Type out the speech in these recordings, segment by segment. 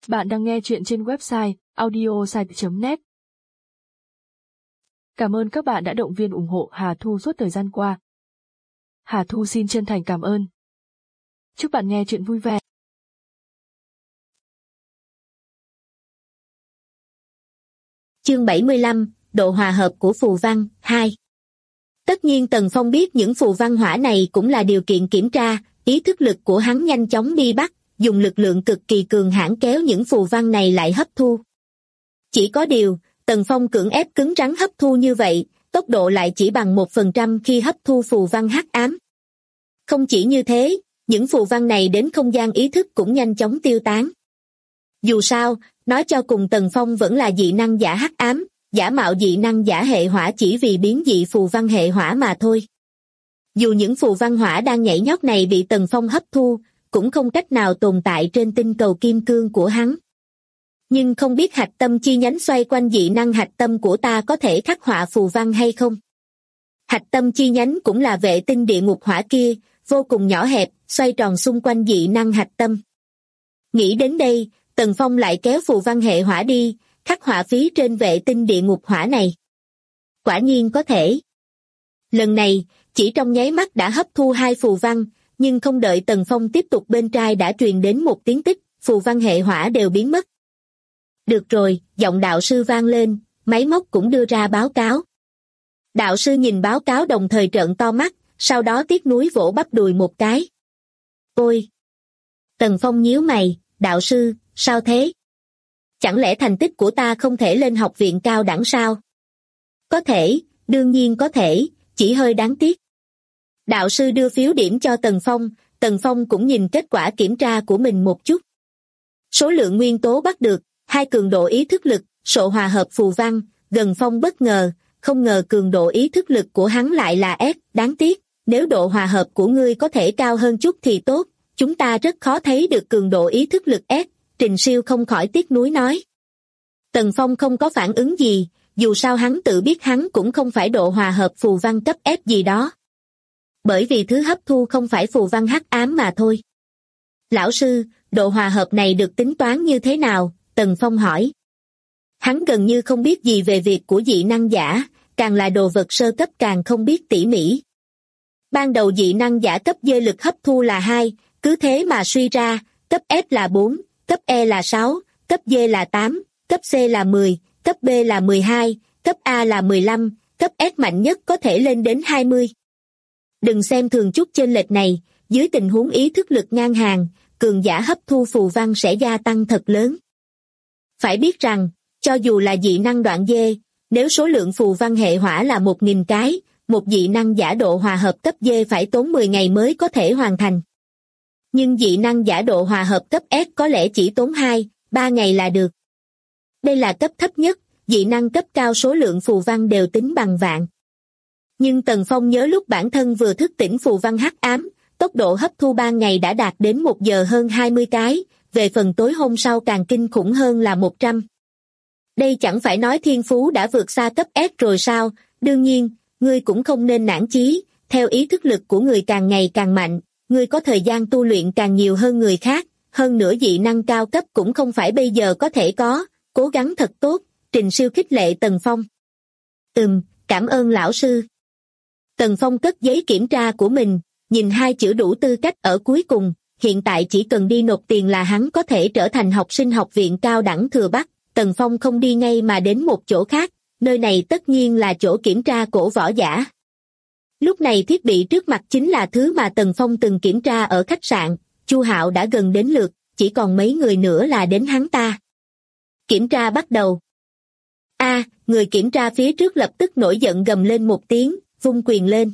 Bạn đang nghe chuyện trên website audiosite.net. Cảm ơn các bạn đã động viên ủng hộ Hà Thu suốt thời gian qua. Hà Thu xin chân thành cảm ơn. Chúc bạn nghe chuyện vui vẻ. Chương 75, độ hòa hợp của phù văn 2. Tất nhiên Tần Phong biết những phù văn hỏa này cũng là điều kiện kiểm tra, ý thức lực của hắn nhanh chóng đi bắt, dùng lực lượng cực kỳ cường hãn kéo những phù văn này lại hấp thu. Chỉ có điều, Tần Phong cưỡng ép cứng rắn hấp thu như vậy, tốc độ lại chỉ bằng 1% khi hấp thu phù văn hắc ám. Không chỉ như thế, những phù văn này đến không gian ý thức cũng nhanh chóng tiêu tán. Dù sao, nói cho cùng Tần Phong vẫn là dị năng giả hắc ám, giả mạo dị năng giả hệ hỏa chỉ vì biến dị phù văn hệ hỏa mà thôi. Dù những phù văn hỏa đang nhảy nhót này bị Tần Phong hấp thu, cũng không cách nào tồn tại trên tinh cầu kim cương của hắn. Nhưng không biết hạch tâm chi nhánh xoay quanh dị năng hạch tâm của ta có thể khắc họa phù văn hay không? Hạch tâm chi nhánh cũng là vệ tinh địa ngục hỏa kia, vô cùng nhỏ hẹp, xoay tròn xung quanh dị năng hạch tâm. Nghĩ đến đây, Tần Phong lại kéo phù văn hệ hỏa đi, khắc họa phí trên vệ tinh địa ngục hỏa này. Quả nhiên có thể. Lần này, chỉ trong nháy mắt đã hấp thu 2 phù văn, nhưng không đợi Tần Phong tiếp tục bên trai đã truyền đến một tiếng tích, phù văn hệ hỏa đều biến mất. Được rồi, giọng đạo sư vang lên, máy móc cũng đưa ra báo cáo. Đạo sư nhìn báo cáo đồng thời trợn to mắt, sau đó tiếc nuối vỗ bắp đùi một cái. Ôi! Tần Phong nhíu mày, đạo sư, sao thế? Chẳng lẽ thành tích của ta không thể lên học viện cao đẳng sao? Có thể, đương nhiên có thể, chỉ hơi đáng tiếc. Đạo sư đưa phiếu điểm cho Tần Phong cũng nhìn kết quả kiểm tra của mình một chút. Số lượng nguyên tố bắt được, 2 cường độ ý thức lực, độ hòa hợp phù văn, gần Phong bất ngờ, không ngờ cường độ ý thức lực của hắn lại là S, đáng tiếc, nếu độ hòa hợp của ngươi có thể cao hơn chút thì tốt, chúng ta rất khó thấy được cường độ ý thức lực S, Trình Siêu không khỏi tiếc nuối nói. Tần Phong không có phản ứng gì, dù sao hắn tự biết hắn cũng không phải độ hòa hợp phù văn cấp F gì đó. Bởi vì thứ hấp thu không phải phù văn hắc ám mà thôi. Lão sư, độ hòa hợp này được tính toán như thế nào? Tần Phong hỏi. Hắn gần như không biết gì về việc của dị năng giả, càng là đồ vật sơ cấp càng không biết tỉ mỉ. Ban đầu dị năng giả cấp D lực hấp thu là 2, cứ thế mà suy ra, cấp F là 4, cấp E là 6, cấp D là 8, cấp C là 10, cấp B là 12, cấp A là 15, cấp S mạnh nhất có thể lên đến 20. Đừng xem thường chút chênh lệch này, dưới tình huống ý thức lực ngang hàng, cường giả hấp thu phù văn sẽ gia tăng thật lớn. Phải biết rằng, cho dù là dị năng đoạn D, nếu số lượng phù văn hệ hỏa là 1.000 cái, một dị năng giả độ hòa hợp cấp D phải tốn 10 ngày mới có thể hoàn thành. Nhưng dị năng giả độ hòa hợp cấp S có lẽ chỉ tốn 2-3 ngày là được. Đây là cấp thấp nhất, dị năng cấp cao số lượng phù văn đều tính bằng vạn. Nhưng Tần Phong nhớ lúc bản thân vừa thức tỉnh phù văn hắc ám, tốc độ hấp thu ban ngày đã đạt đến 1 giờ hơn 20 cái, về phần tối hôm sau càng kinh khủng hơn là 100. Đây chẳng phải nói thiên phú đã vượt xa cấp S rồi sao? Đương nhiên, ngươi cũng không nên nản chí, theo ý thức lực của người càng ngày càng mạnh, ngươi có thời gian tu luyện càng nhiều hơn người khác, hơn nữa dị năng cao cấp cũng không phải bây giờ có thể có, cố gắng thật tốt, Trình Siêu khích lệ Tần Phong. Cảm ơn lão sư. Tần Phong cất giấy kiểm tra của mình, nhìn 2 chữ đủ tư cách ở cuối cùng, hiện tại chỉ cần đi nộp tiền là hắn có thể trở thành học sinh học viện cao đẳng Thừa Bắc. Tần Phong không đi ngay mà đến một chỗ khác, nơi này tất nhiên là chỗ kiểm tra cổ võ giả. Lúc này thiết bị trước mặt chính là thứ mà Tần Phong từng kiểm tra ở khách sạn, Chu Hạo đã gần đến lượt, chỉ còn mấy người nữa là đến hắn ta. Kiểm tra bắt đầu. Người kiểm tra phía trước lập tức nổi giận gầm lên một tiếng, vung quyền lên.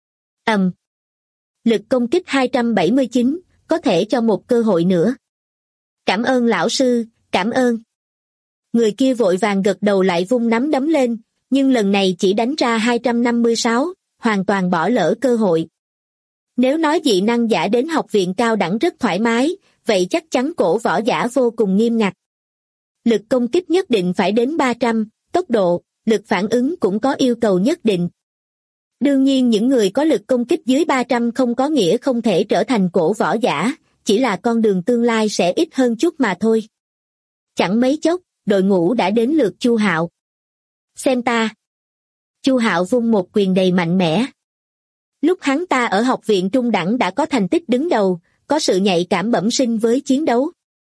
Lực công kích 279, có thể cho một cơ hội nữa. Cảm ơn lão sư, cảm ơn. Người kia vội vàng gật đầu lại vung nắm đấm lên, nhưng lần này chỉ đánh ra 256, hoàn toàn bỏ lỡ cơ hội. Nếu nói dị năng giả đến học viện cao đẳng rất thoải mái, vậy chắc chắn cổ võ giả vô cùng nghiêm ngặt. Lực công kích nhất định phải đến 300, tốc độ, lực phản ứng cũng có yêu cầu nhất định. Đương nhiên những người có lực công kích dưới 300 không có nghĩa không thể trở thành cổ võ giả, chỉ là con đường tương lai sẽ ít hơn chút mà thôi. Chẳng mấy chốc, đội ngũ đã đến lượt Chu Hạo. Xem ta. Chu Hạo vung một quyền đầy mạnh mẽ. Lúc hắn ta ở học viện trung đẳng đã có thành tích đứng đầu, có sự nhạy cảm bẩm sinh với chiến đấu.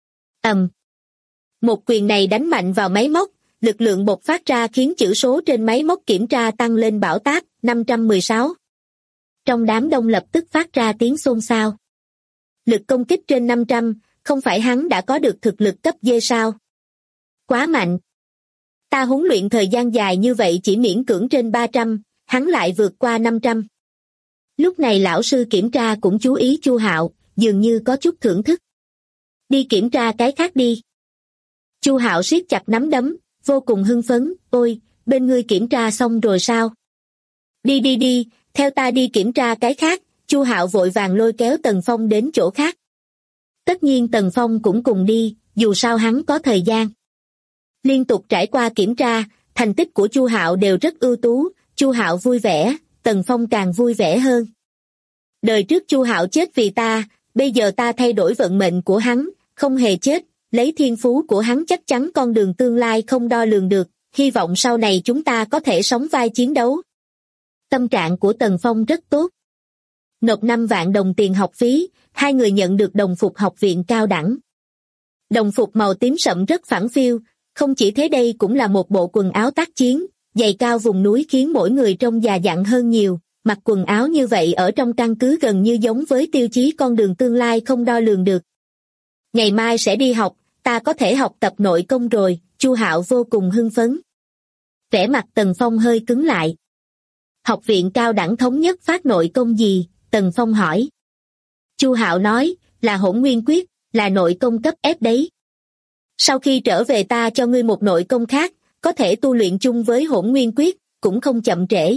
Một quyền này đánh mạnh vào máy móc, lực lượng bộc phát ra khiến chữ số trên máy móc kiểm tra tăng lên bão táp, 516. Trong đám đông lập tức phát ra tiếng xôn xao. Lực công kích trên 500, không phải hắn đã có được thực lực cấp D sao? Quá mạnh. Ta huấn luyện thời gian dài như vậy chỉ miễn cưỡng trên 300, hắn lại vượt qua 500. Lúc này lão sư kiểm tra cũng chú ý Chu Hạo, dường như có chút thưởng thức. Đi kiểm tra cái khác đi. Chu Hạo siết chặt nắm đấm, vô cùng hưng phấn. Ôi, bên ngươi kiểm tra xong rồi sao? Đi, theo ta đi kiểm tra cái khác. Chu Hạo vội vàng lôi kéo Tần Phong đến chỗ khác. Tất nhiên Tần Phong cũng cùng đi, dù sao hắn có thời gian. Liên tục trải qua kiểm tra, thành tích của Chu Hạo đều rất ưu tú. Chu Hạo vui vẻ, Tần Phong càng vui vẻ hơn. Đời trước Chu Hạo chết vì ta, bây giờ ta thay đổi vận mệnh của hắn, không hề chết, lấy thiên phú của hắn chắc chắn con đường tương lai không đo lường được, hy vọng sau này chúng ta có thể sóng vai chiến đấu. Tâm trạng của Tần Phong rất tốt. Nộp 5 vạn đồng tiền học phí, hai người nhận được đồng phục học viện cao đẳng. Đồng phục màu tím sậm rất phẳng phiu, không chỉ thế đây cũng là một bộ quần áo tác chiến, giày cao vùng núi khiến mỗi người trông già dặn hơn nhiều, mặc quần áo như vậy ở trong căn cứ gần như giống với tiêu chí con đường tương lai không đo lường được. Ngày mai sẽ đi học, ta có thể học tập nội công rồi, Chu Hạo vô cùng hưng phấn. Vẻ mặt Tần Phong hơi cứng lại. Học viện cao đẳng thống nhất phát nội công gì? Tần Phong hỏi. Chu Hạo nói, là Hỗn Nguyên Quyết, là nội công cấp F đấy. Sau khi trở về ta cho ngươi một nội công khác, có thể tu luyện chung với Hỗn Nguyên Quyết, cũng không chậm trễ.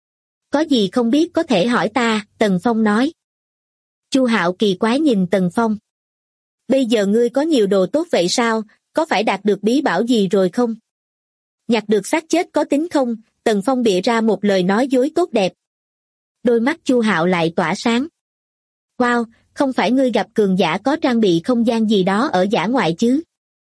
Có gì không biết có thể hỏi ta, Tần Phong nói. Chu Hạo kỳ quái nhìn Tần Phong. Bây giờ ngươi có nhiều đồ tốt vậy sao, có phải đạt được bí bảo gì rồi không? Nhặt được xác chết có tính không? Tần Phong bịa ra một lời nói dối tốt đẹp. Đôi mắt Chu Hạo lại tỏa sáng. Wow, không phải ngươi gặp cường giả có trang bị không gian gì đó ở dã ngoại chứ?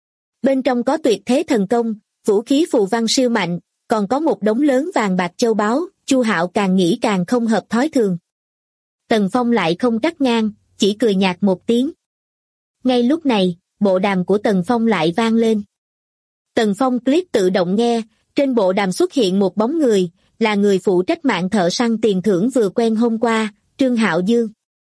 Bên trong có tuyệt thế thần công, vũ khí phù văn siêu mạnh, còn có một đống lớn vàng bạc châu báu. Chu Hạo càng nghĩ càng không hợp thói thường. Tần Phong lại không cắt ngang, chỉ cười nhạt một tiếng. Ngay lúc này, bộ đàm của Tần Phong lại vang lên. Tần Phong click tự động nghe, trên bộ đàm xuất hiện một bóng người, là người phụ trách mạng thợ săn tiền thưởng vừa quen hôm qua, Trương Hạo Dương.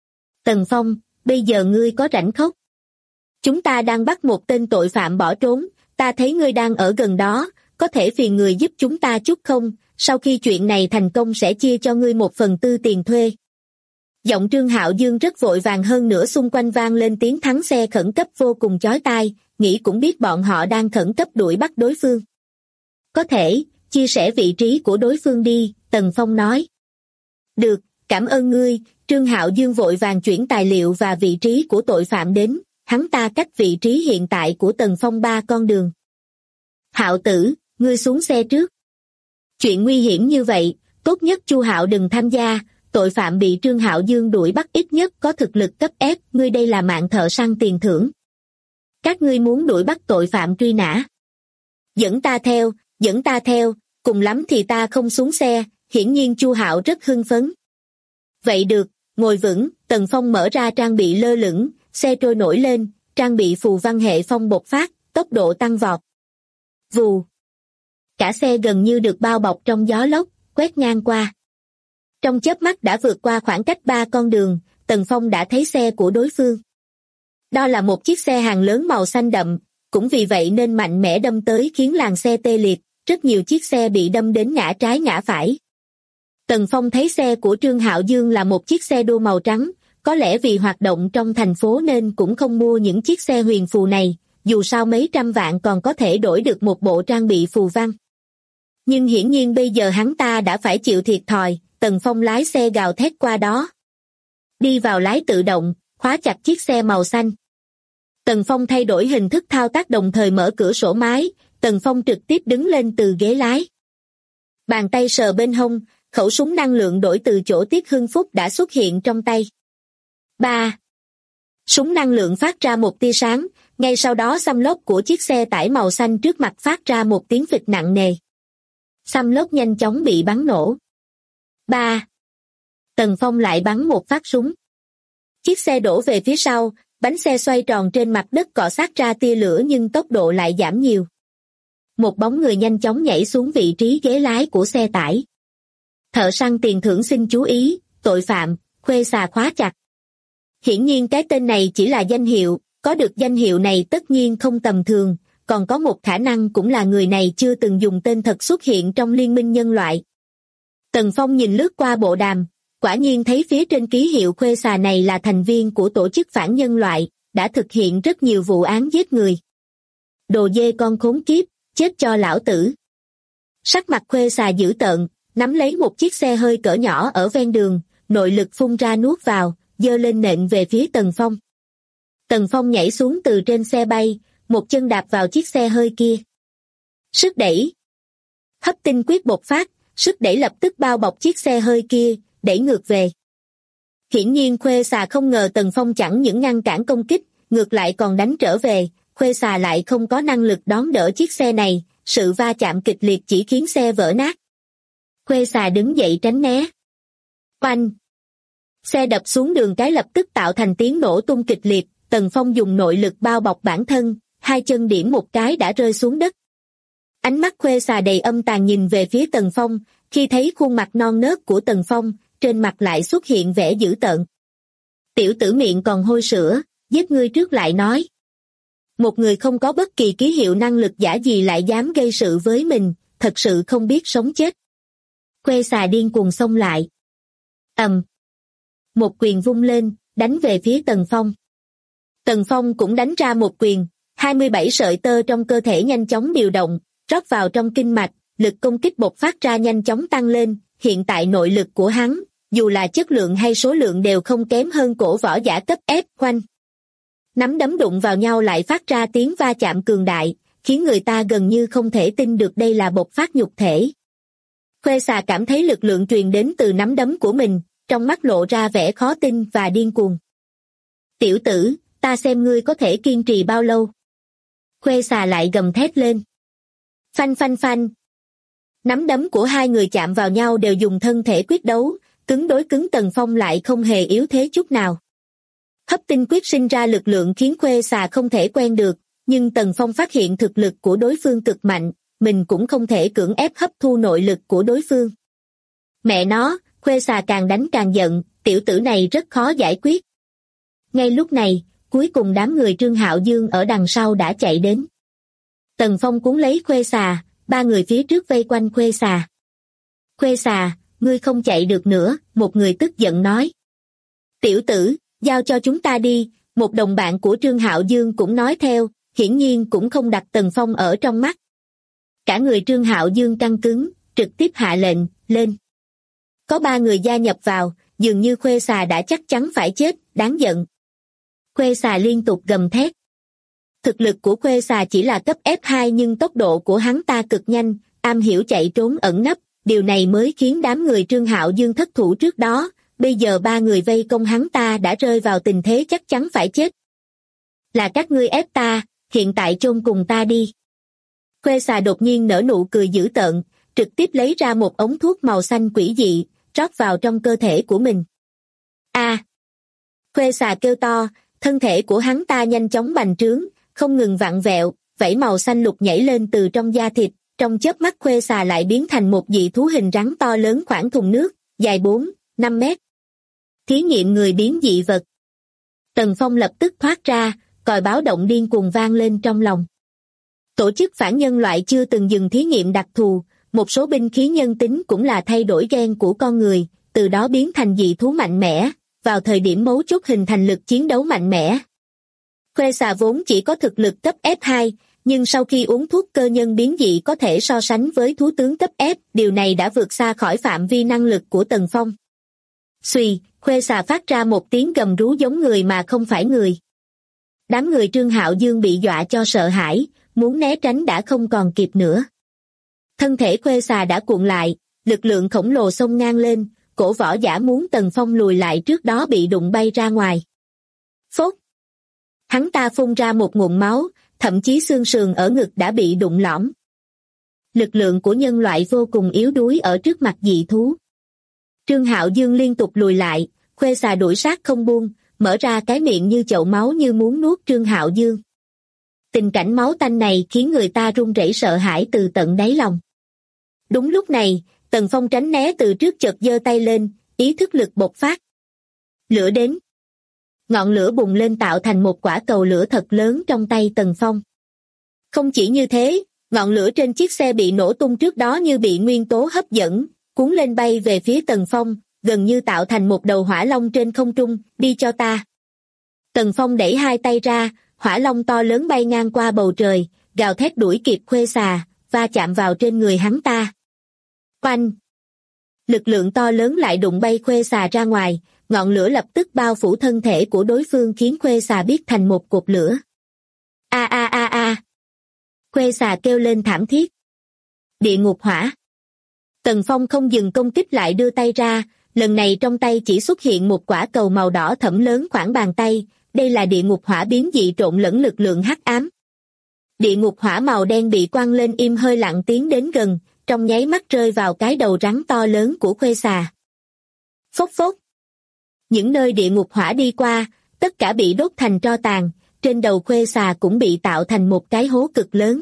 Tần Phong, bây giờ ngươi có rảnh không? Chúng ta đang bắt một tên tội phạm bỏ trốn, ta thấy ngươi đang ở gần đó, có thể phiền người giúp chúng ta chút không? Sau khi chuyện này thành công sẽ chia cho ngươi 1/4 tiền thuê. Giọng Trương Hạo Dương rất vội vàng, hơn nữa xung quanh vang lên tiếng thắng xe khẩn cấp vô cùng chói tai, nghĩ cũng biết bọn họ đang khẩn cấp đuổi bắt đối phương. Có thể, chia sẻ vị trí của đối phương đi, Tần Phong nói. Được, cảm ơn ngươi. Trương Hạo Dương vội vàng chuyển tài liệu và vị trí của tội phạm đến, hắn ta cách vị trí hiện tại của Tần Phong 3 con đường. Hạo tử, ngươi xuống xe trước. Chuyện nguy hiểm như vậy, tốt nhất Chu Hạo đừng tham gia, tội phạm bị Trương Hạo Dương đuổi bắt ít nhất có thực lực cấp F, ngươi đây là mạng thợ săn tiền thưởng. Các ngươi muốn đuổi bắt tội phạm truy nã. Dẫn ta theo, cùng lắm thì ta không xuống xe, hiển nhiên Chu Hạo rất hưng phấn. Vậy được, ngồi vững, Tần Phong mở ra trang bị lơ lửng, xe trôi nổi lên, trang bị phù văn hệ phong bộc phát, tốc độ tăng vọt. Vù. Cả xe gần như được bao bọc trong gió lốc, quét ngang qua. Trong chớp mắt đã vượt qua khoảng cách 3 con đường, Tần Phong đã thấy xe của đối phương. Đó là một chiếc xe hàng lớn màu xanh đậm, cũng vì vậy nên mạnh mẽ đâm tới khiến làn xe tê liệt, rất nhiều chiếc xe bị đâm đến ngã trái ngã phải. Tần Phong thấy xe của Trương Hạo Dương là một chiếc xe đua màu trắng, có lẽ vì hoạt động trong thành phố nên cũng không mua những chiếc xe huyền phù này, dù sao mấy trăm vạn còn có thể đổi được một bộ trang bị phù văn. Nhưng hiển nhiên bây giờ hắn ta đã phải chịu thiệt thòi, Tần Phong lái xe gào thét qua đó. Đi vào lái tự động, khóa chặt chiếc xe màu xanh. Tần Phong thay đổi hình thức thao tác đồng thời mở cửa sổ máy, Tần Phong trực tiếp đứng lên từ ghế lái. Bàn tay sờ bên hông, khẩu súng năng lượng đổi từ chỗ Tiết Hưng Phúc đã xuất hiện trong tay. 3. Súng năng lượng phát ra một tia sáng, Ngay sau đó xăm lốp của chiếc xe tải màu xanh trước mặt phát ra một tiếng phịch nặng nề. Xăm lốp nhanh chóng bị bắn nổ. 3. Tần Phong lại bắn một phát súng. Chiếc xe đổ về phía sau, bánh xe xoay tròn trên mặt đất cọ xát ra tia lửa nhưng tốc độ lại giảm nhiều. Một bóng người nhanh chóng nhảy xuống vị trí ghế lái của xe tải. Thợ săn tiền thưởng xin chú ý, tội phạm, Khuê Xà khóa chặt. Hiển nhiên cái tên này chỉ là danh hiệu, có được danh hiệu này tất nhiên không tầm thường, còn có một khả năng cũng là người này chưa từng dùng tên thật xuất hiện trong liên minh nhân loại. Tần Phong nhìn lướt qua bộ đàm, quả nhiên thấy phía trên ký hiệu Khuê Xà này là thành viên của tổ chức phản nhân loại, đã thực hiện rất nhiều vụ án giết người. Đồ dê con khốn kiếp, chết cho lão tử. Sắc mặt Khuê Xà dữ tợn, nắm lấy một chiếc xe hơi cỡ nhỏ ở ven đường, nội lực phun ra nuốt vào, giơ lên nện về phía Tần Phong. Tần Phong nhảy xuống từ trên xe bay, một chân đạp vào chiếc xe hơi kia. Sức đẩy. Hấp tinh quyết bộc phát, sức đẩy lập tức bao bọc chiếc xe hơi kia, đẩy ngược về. Hiển nhiên Khuê Xà không ngờ Tần Phong chẳng những ngăn cản công kích, ngược lại còn đánh trở về, Khuê Xà lại không có năng lực đón đỡ chiếc xe này, sự va chạm kịch liệt chỉ khiến xe vỡ nát. Khuê Xà đứng dậy tránh né. Oanh! Xe đập xuống đường cái lập tức tạo thành tiếng nổ tung kịch liệt, Tần Phong dùng nội lực bao bọc bản thân, hai chân điểm một cái đã rơi xuống đất. Ánh mắt Khuê Xà đầy âm tàn nhìn về phía Tần Phong, khi thấy khuôn mặt non nớt của Tần Phong, trên mặt lại xuất hiện vẻ dữ tợn. Tiểu tử miệng còn hôi sữa, giết ngươi trước lại nói. Một người không có bất kỳ ký hiệu năng lực giả gì lại dám gây sự với mình, thật sự không biết sống chết. Khuê Xà điên cuồng xông lại. Một quyền vung lên, đánh về phía Tần Phong. Tần Phong cũng đánh ra một quyền, 27 sợi tơ trong cơ thể nhanh chóng điều động, rót vào trong kinh mạch, lực công kích bộc phát ra nhanh chóng tăng lên, hiện tại nội lực của hắn, dù là chất lượng hay số lượng đều không kém hơn cổ võ giả cấp F. Khoanh. Nắm đấm đụng vào nhau lại phát ra tiếng va chạm cường đại, khiến người ta gần như không thể tin được đây là bộc phát nhục thể. Khuê Xà cảm thấy lực lượng truyền đến từ nắm đấm của mình, trong mắt lộ ra vẻ khó tin và điên cuồng. Tiểu tử, ta xem ngươi có thể kiên trì bao lâu. Khuê Xà lại gầm thét lên. Phanh phanh phanh. Nắm đấm của hai người chạm vào nhau đều dùng thân thể quyết đấu, cứng đối cứng. Tần Phong lại không hề yếu thế chút nào. Hấp tinh quyết sinh ra lực lượng khiến Khuê Xà không thể quen được, nhưng Tần Phong phát hiện thực lực của đối phương cực mạnh, mình cũng không thể cưỡng ép hấp thu nội lực của đối phương. Mẹ nó, Khuê Xà càng đánh càng giận, tiểu tử này rất khó giải quyết. Ngay lúc này, cuối cùng đám người Trương Hạo Dương ở đằng sau đã chạy đến. Tần Phong cuốn lấy Khuê Xà, ba người phía trước vây quanh Khuê Xà. Khuê Xà, ngươi không chạy được nữa, một người tức giận nói. Tiểu tử, giao cho chúng ta đi, một đồng bạn của Trương Hạo Dương cũng nói theo, hiển nhiên cũng không đặt Tần Phong ở trong mắt. Cả người Trương Hạo Dương căng cứng, trực tiếp hạ lệnh, lên. Có ba người gia nhập vào, dường như Khuê Xà đã chắc chắn phải chết, đáng giận. Khuê Xà liên tục gầm thét. Thực lực của Khuê Xà chỉ là cấp F2 nhưng tốc độ của hắn ta cực nhanh, am hiểu chạy trốn ẩn nấp, điều này mới khiến đám người Trương Hạo Dương thất thủ trước đó, bây giờ ba người vây công hắn ta đã rơi vào tình thế chắc chắn phải chết. Là các ngươi ép ta, hiện tại chôn cùng ta đi. Khuê Xà đột nhiên nở nụ cười dữ tợn, trực tiếp lấy ra một ống thuốc màu xanh quỷ dị, rót vào trong cơ thể của mình. Khuê Xà kêu to, thân thể của hắn ta nhanh chóng bành trướng, không ngừng vặn vẹo, vảy màu xanh lục nhảy lên từ trong da thịt, trong chớp mắt Khuê Xà lại biến thành một dị thú hình rắn to lớn khoảng thùng nước, dài 4-5 mét. Thí nghiệm người biến dị vật. Tần Phong lập tức thoát ra, còi báo động điên cuồng vang lên trong lòng. Tổ chức phản nhân loại chưa từng dừng thí nghiệm đặc thù, một số binh khí nhân tính cũng là thay đổi gen của con người, từ đó biến thành dị thú mạnh mẽ, vào thời điểm mấu chốt hình thành lực chiến đấu mạnh mẽ. Khuê Xà vốn chỉ có thực lực cấp F2, nhưng sau khi uống thuốc cơ nhân biến dị có thể so sánh với thú tướng cấp F, điều này đã vượt xa khỏi phạm vi năng lực của Tần Phong. Xuy, Khuê Xà phát ra một tiếng gầm rú giống người mà không phải người. Đám người Trương Hạo Dương bị dọa cho sợ hãi, muốn né tránh đã không còn kịp nữa. Thân thể Khuê Xà đã cuộn lại, lực lượng khổng lồ xông ngang lên, cổ võ giả muốn Tần Phong lùi lại trước đó bị đụng bay ra ngoài. Phốt! Hắn ta phun ra một nguồn máu, thậm chí xương sườn ở ngực đã bị đụng lõm. Lực lượng của nhân loại vô cùng yếu đuối ở trước mặt dị thú. Trương Hạo Dương liên tục lùi lại, Khuê xà đuổi sát không buông, mở ra cái miệng như chậu máu như muốn nuốt Trương Hạo Dương. Tình cảnh máu tanh này khiến người ta run rẩy sợ hãi từ tận đáy lòng. Đúng lúc này, Tần Phong tránh né từ trước chợt giơ tay lên, ý thức lực bộc phát. Lửa đến. Ngọn lửa bùng lên tạo thành một quả cầu lửa thật lớn trong tay Tần Phong. Không chỉ như thế, ngọn lửa trên chiếc xe bị nổ tung trước đó như bị nguyên tố hấp dẫn, cuốn lên bay về phía Tần Phong, gần như tạo thành một đầu hỏa long trên không trung, đi cho ta. Tần Phong đẩy hai tay ra, hỏa long to lớn bay ngang qua bầu trời, gào thét đuổi kịp Khuê xà, va chạm vào trên người hắn ta. Oanh! Lực lượng to lớn lại đụng bay Khuê xà ra ngoài, ngọn lửa lập tức bao phủ thân thể của đối phương khiến Khuê xà biến thành một cột lửa. A a a a! Khuê xà kêu lên thảm thiết. Địa ngục hỏa! Tần Phong không dừng công kích lại đưa tay ra, lần này trong tay chỉ xuất hiện một quả cầu màu đỏ thẫm lớn khoảng bàn tay, đây là địa ngục hỏa biến dị trộn lẫn lực lượng hắc ám. Địa ngục hỏa màu đen bị quăng lên im hơi lặng tiến đến gần, trong nháy mắt rơi vào cái đầu rắn to lớn của Khuê xà. Phốc phốc. Những nơi địa ngục hỏa đi qua, tất cả bị đốt thành tro tàn, trên đầu Khuê xà cũng bị tạo thành một cái hố cực lớn.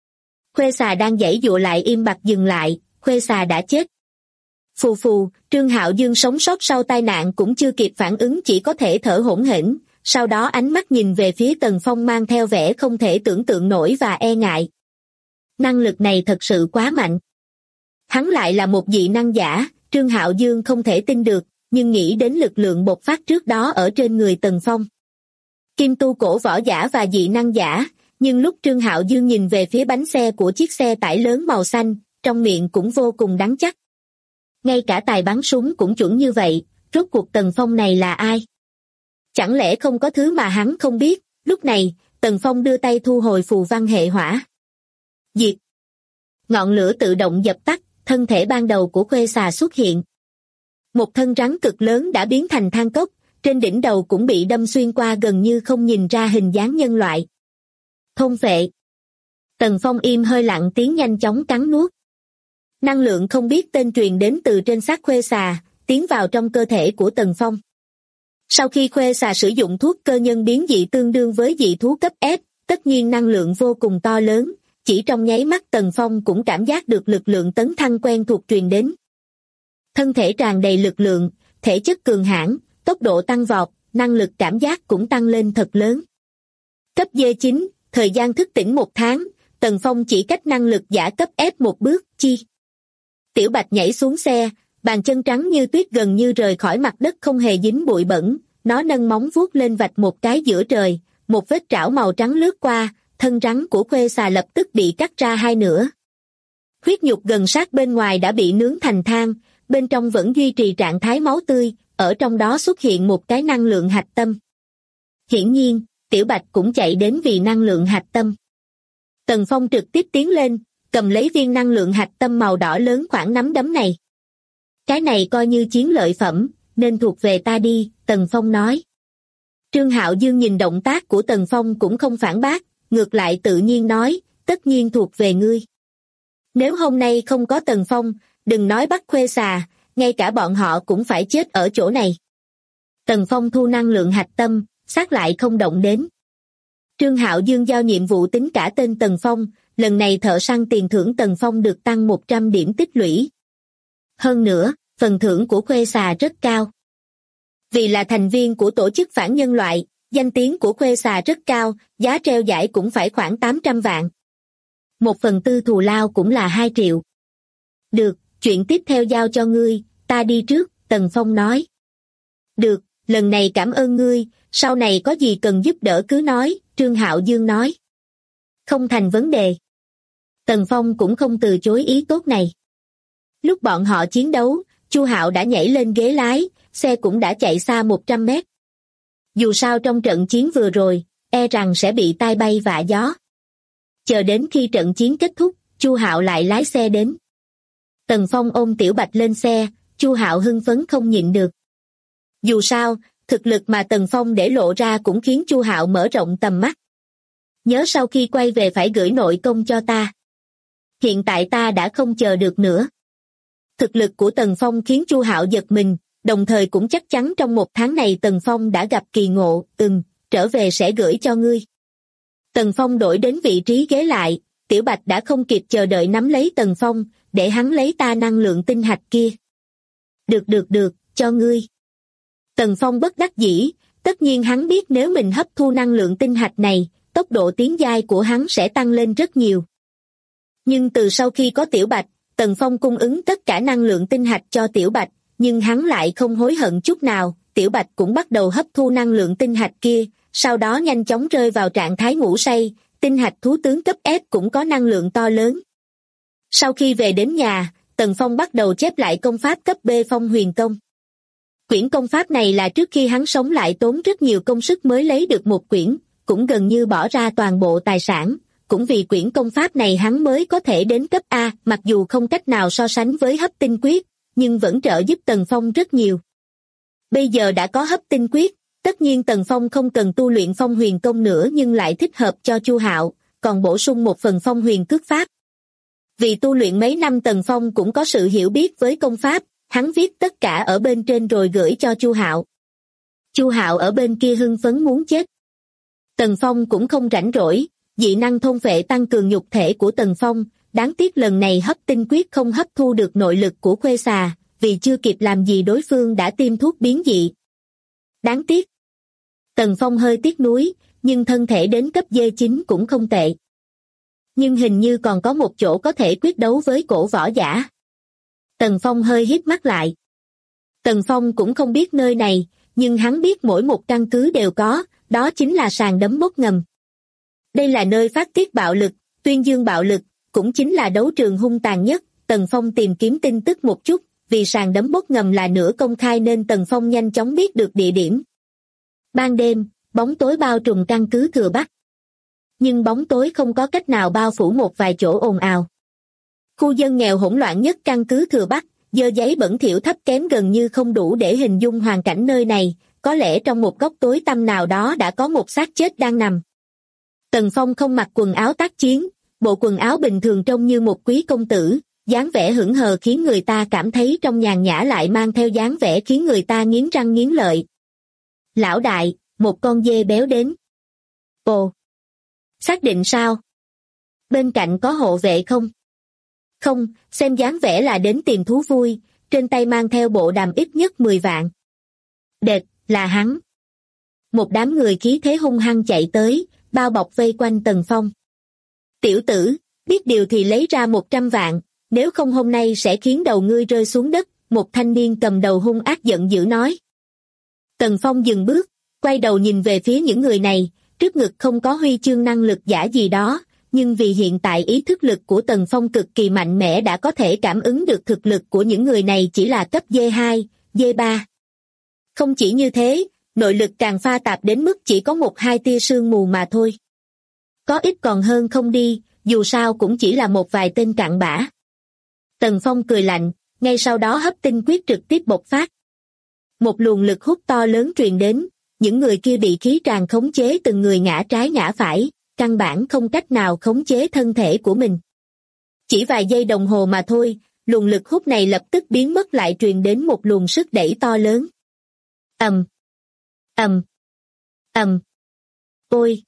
Khuê xà đang giãy giụa lại im bặt dừng lại, Khuê xà đã chết. Phù phù, Trương Hạo Dương sống sót sau tai nạn cũng chưa kịp phản ứng chỉ có thể thở hổn hển, sau đó ánh mắt nhìn về phía Tần Phong mang theo vẻ không thể tưởng tượng nổi và e ngại. Năng lực này thật sự quá mạnh. Hắn lại là một dị năng giả, Trương Hạo Dương không thể tin được, nhưng nghĩ đến lực lượng bộc phát trước đó ở trên người Tần Phong. Kim tu cổ võ giả và dị năng giả, nhưng lúc Trương Hạo Dương nhìn về phía bánh xe của chiếc xe tải lớn màu xanh, trong miệng cũng vô cùng đắng chắc. Ngay cả tài bắn súng cũng chuẩn như vậy, rốt cuộc Tần Phong này là ai? Chẳng lẽ không có thứ mà hắn không biết? Lúc này, Tần Phong đưa tay thu hồi phù văn hệ hỏa. Diệt! Ngọn lửa tự động dập tắt, thân thể ban đầu của Khuê xà xuất hiện. Một thân rắn cực lớn đã biến thành than cốc, trên đỉnh đầu cũng bị đâm xuyên qua gần như không nhìn ra hình dáng nhân loại. Thôn phệ! Tần Phong im hơi lặng tiếng nhanh chóng cắn nuốt. Năng lượng không biết tên truyền đến từ trên xác Khuê xà, tiến vào trong cơ thể của Tần Phong. Sau khi Khuê xà sử dụng thuốc cơ nhân biến dị tương đương với dị thú cấp S, tất nhiên năng lượng vô cùng to lớn, chỉ trong nháy mắt Tần Phong cũng cảm giác được lực lượng tấn thăng quen thuộc truyền đến. Thân thể tràn đầy lực lượng, thể chất cường hãn, tốc độ tăng vọt, năng lực cảm giác cũng tăng lên thật lớn. Cấp D9, thời gian thức tỉnh 1 tháng, Tần Phong chỉ cách năng lực giả cấp F một bước, chi. Tiểu Bạch nhảy xuống xe, bàn chân trắng như tuyết gần như rời khỏi mặt đất không hề dính bụi bẩn, nó nâng móng vuốt lên vạch một cái giữa trời, một vết trảo màu trắng lướt qua, thân rắn của Khuê xà lập tức bị cắt ra hai nửa. Huyết nhục gần sát bên ngoài đã bị nướng thành than, bên trong vẫn duy trì trạng thái máu tươi, ở trong đó xuất hiện một cái năng lượng hạch tâm. Hiển nhiên, Tiểu Bạch cũng chạy đến vì năng lượng hạch tâm. Tần Phong trực tiếp tiến lên, cầm lấy viên năng lượng hạch tâm màu đỏ lớn khoảng nắm đấm này. Cái này coi như chiến lợi phẩm, nên thuộc về ta đi, Tần Phong nói. Trương Hạo Dương nhìn động tác của Tần Phong cũng không phản bác, ngược lại tự nhiên nói, tất nhiên thuộc về ngươi. Nếu hôm nay không có Tần Phong, đừng nói bắt Khuê xà, ngay cả bọn họ cũng phải chết ở chỗ này. Tần Phong thu năng lượng hạch tâm, sát lại không động đến. Trương Hạo Dương giao nhiệm vụ tính cả tên Tần Phong, lần này thợ săn tiền thưởng Tần Phong được tăng 100 điểm tích lũy. Hơn nữa, phần thưởng của Khuê xà rất cao. Vì là thành viên của tổ chức phản nhân loại, danh tiếng của Khuê xà rất cao, giá treo giải cũng phải khoảng 800 vạn. 1/4 thù lao cũng là 2 triệu. Được, chuyện tiếp theo giao cho ngươi, ta đi trước, Tần Phong nói. Được, lần này cảm ơn ngươi, sau này có gì cần giúp đỡ cứ nói, Trương Hạo Dương nói. Không thành vấn đề. Tần Phong cũng không từ chối ý tốt này. Lúc bọn họ chiến đấu, Chu Hạo đã nhảy lên ghế lái, xe cũng đã chạy xa 100 mét. Dù sao trong trận chiến vừa rồi, e rằng sẽ bị tai bay vạ gió. Chờ đến khi trận chiến kết thúc, Chu Hạo lại lái xe đến. Tần Phong ôm Tiểu Bạch lên xe, Chu Hạo hưng phấn không nhịn được. Dù sao, thực lực mà Tần Phong để lộ ra cũng khiến Chu Hạo mở rộng tầm mắt. Nhớ sau khi quay về phải gửi nội công cho ta. Hiện tại ta đã không chờ được nữa. Thực lực của Tần Phong khiến Chu Hạo giật mình, đồng thời cũng chắc chắn trong 1 tháng này Tần Phong đã gặp kỳ ngộ, trở về sẽ gửi cho ngươi. Tần Phong đổi đến vị trí ghế lại, Tiểu Bạch đã không kịp chờ đợi nắm lấy Tần Phong, để hắn lấy ta năng lượng tinh hạch kia. Được, cho ngươi. Tần Phong bất đắc dĩ, tất nhiên hắn biết nếu mình hấp thu năng lượng tinh hạch này, tốc độ tiến giai của hắn sẽ tăng lên rất nhiều. Nhưng từ sau khi có Tiểu Bạch, Tần Phong cung ứng tất cả năng lượng tinh hạch cho Tiểu Bạch, nhưng hắn lại không hối hận chút nào, Tiểu Bạch cũng bắt đầu hấp thu năng lượng tinh hạch kia, sau đó nhanh chóng rơi vào trạng thái ngủ say, tinh hạch thú tướng cấp F cũng có năng lượng to lớn. Sau khi về đến nhà, Tần Phong bắt đầu chép lại công pháp cấp B Phong Huyền Công. Quyển công pháp này là trước khi hắn sống lại tốn rất nhiều công sức mới lấy được một quyển, cũng gần như bỏ ra toàn bộ tài sản, cũng vì quyển công pháp này hắn mới có thể đến cấp A, mặc dù không cách nào so sánh với hấp tinh quyết, nhưng vẫn trợ giúp Tần Phong rất nhiều. Bây giờ đã có hấp tinh quyết, tất nhiên Tần Phong không cần tu luyện Phong Huyền Công nữa nhưng lại thích hợp cho Chu Hạo, còn bổ sung một phần Phong Huyền Cước Pháp. Vì tu luyện mấy năm Tần Phong cũng có sự hiểu biết với công pháp, hắn viết tất cả ở bên trên rồi gửi cho Chu Hạo. Chu Hạo ở bên kia hưng phấn muốn chết. Tần Phong cũng không rảnh rỗi, dị năng thôn phệ tăng cường nhục thể của Tần Phong, đáng tiếc lần này hấp tinh quyết không hấp thu được nội lực của Khuê Xà, vì chưa kịp làm gì đối phương đã tiêm thuốc biến dị. Đáng tiếc. Tần Phong hơi tiếc nuối, nhưng thân thể đến cấp D9 cũng không tệ. Nhưng hình như còn có một chỗ có thể quyết đấu với cổ võ giả. Tần Phong hơi híp mắt lại. Tần Phong cũng không biết nơi này, nhưng hắn biết mỗi một căn cứ đều có, đó chính là sàn đấm bốc ngầm. Đây là nơi phát tiết bạo lực, tuyên dương bạo lực, cũng chính là đấu trường hung tàn nhất. Tần Phong tìm kiếm tin tức một chút, vì sàn đấm bốc ngầm là nửa công khai nên Tần Phong nhanh chóng biết được địa điểm. Ban đêm, bóng tối bao trùm căn cứ Thừa Bắc. Nhưng bóng tối không có cách nào bao phủ một vài chỗ ồn ào. Khu dân nghèo hỗn loạn nhất căn cứ Thừa Bắc, dơ giấy bẩn thỉu thấp kém gần như không đủ để hình dung hoàn cảnh nơi này, có lẽ trong một góc tối tăm nào đó đã có một xác chết đang nằm. Tần Phong không mặc quần áo tác chiến, bộ quần áo bình thường trông như một quý công tử, dáng vẻ hững hờ khiến người ta cảm thấy trong nhàn nhã lại mang theo dáng vẻ khiến người ta nghiến răng nghiến lợi. Lão đại, một con dê béo đến. Ồ! Xác định sao? Bên cạnh có hộ vệ không? Không, xem dáng vẻ là đến tìm thú vui, trên tay mang theo bộ đàm ít nhất 10 vạn. Đệt, là hắn. Một đám người khí thế hung hăng chạy tới, bao bọc vây quanh Tần Phong. Tiểu tử, biết điều thì lấy ra 100 vạn, nếu không hôm nay sẽ khiến đầu ngươi rơi xuống đất, một thanh niên cầm đầu hung ác giận dữ nói. Tần Phong dừng bước, quay đầu nhìn về phía những người này, trước ngực không có huy chương năng lực giả gì đó, nhưng vì hiện tại ý thức lực của Tần Phong cực kỳ mạnh mẽ đã có thể cảm ứng được thực lực của những người này chỉ là cấp D2, D3. Không chỉ như thế, nội lực càng pha tạp đến mức chỉ có 1-2 tia sương mù mà thôi. Có ít còn hơn không đi, dù sao cũng chỉ là một vài tên cặn bã. Tần Phong cười lạnh, ngay sau đó hấp tinh quyết trực tiếp bộc phát. Một luồng lực hút to lớn truyền đến, những người kia bị khí tràn khống chế từng người ngã trái ngã phải, căn bản không cách nào khống chế thân thể của mình. Chỉ vài giây đồng hồ mà thôi, luồng lực hút này lập tức biến mất lại truyền đến một luồng sức đẩy to lớn. Ầm, ầm, ầm. Ôi!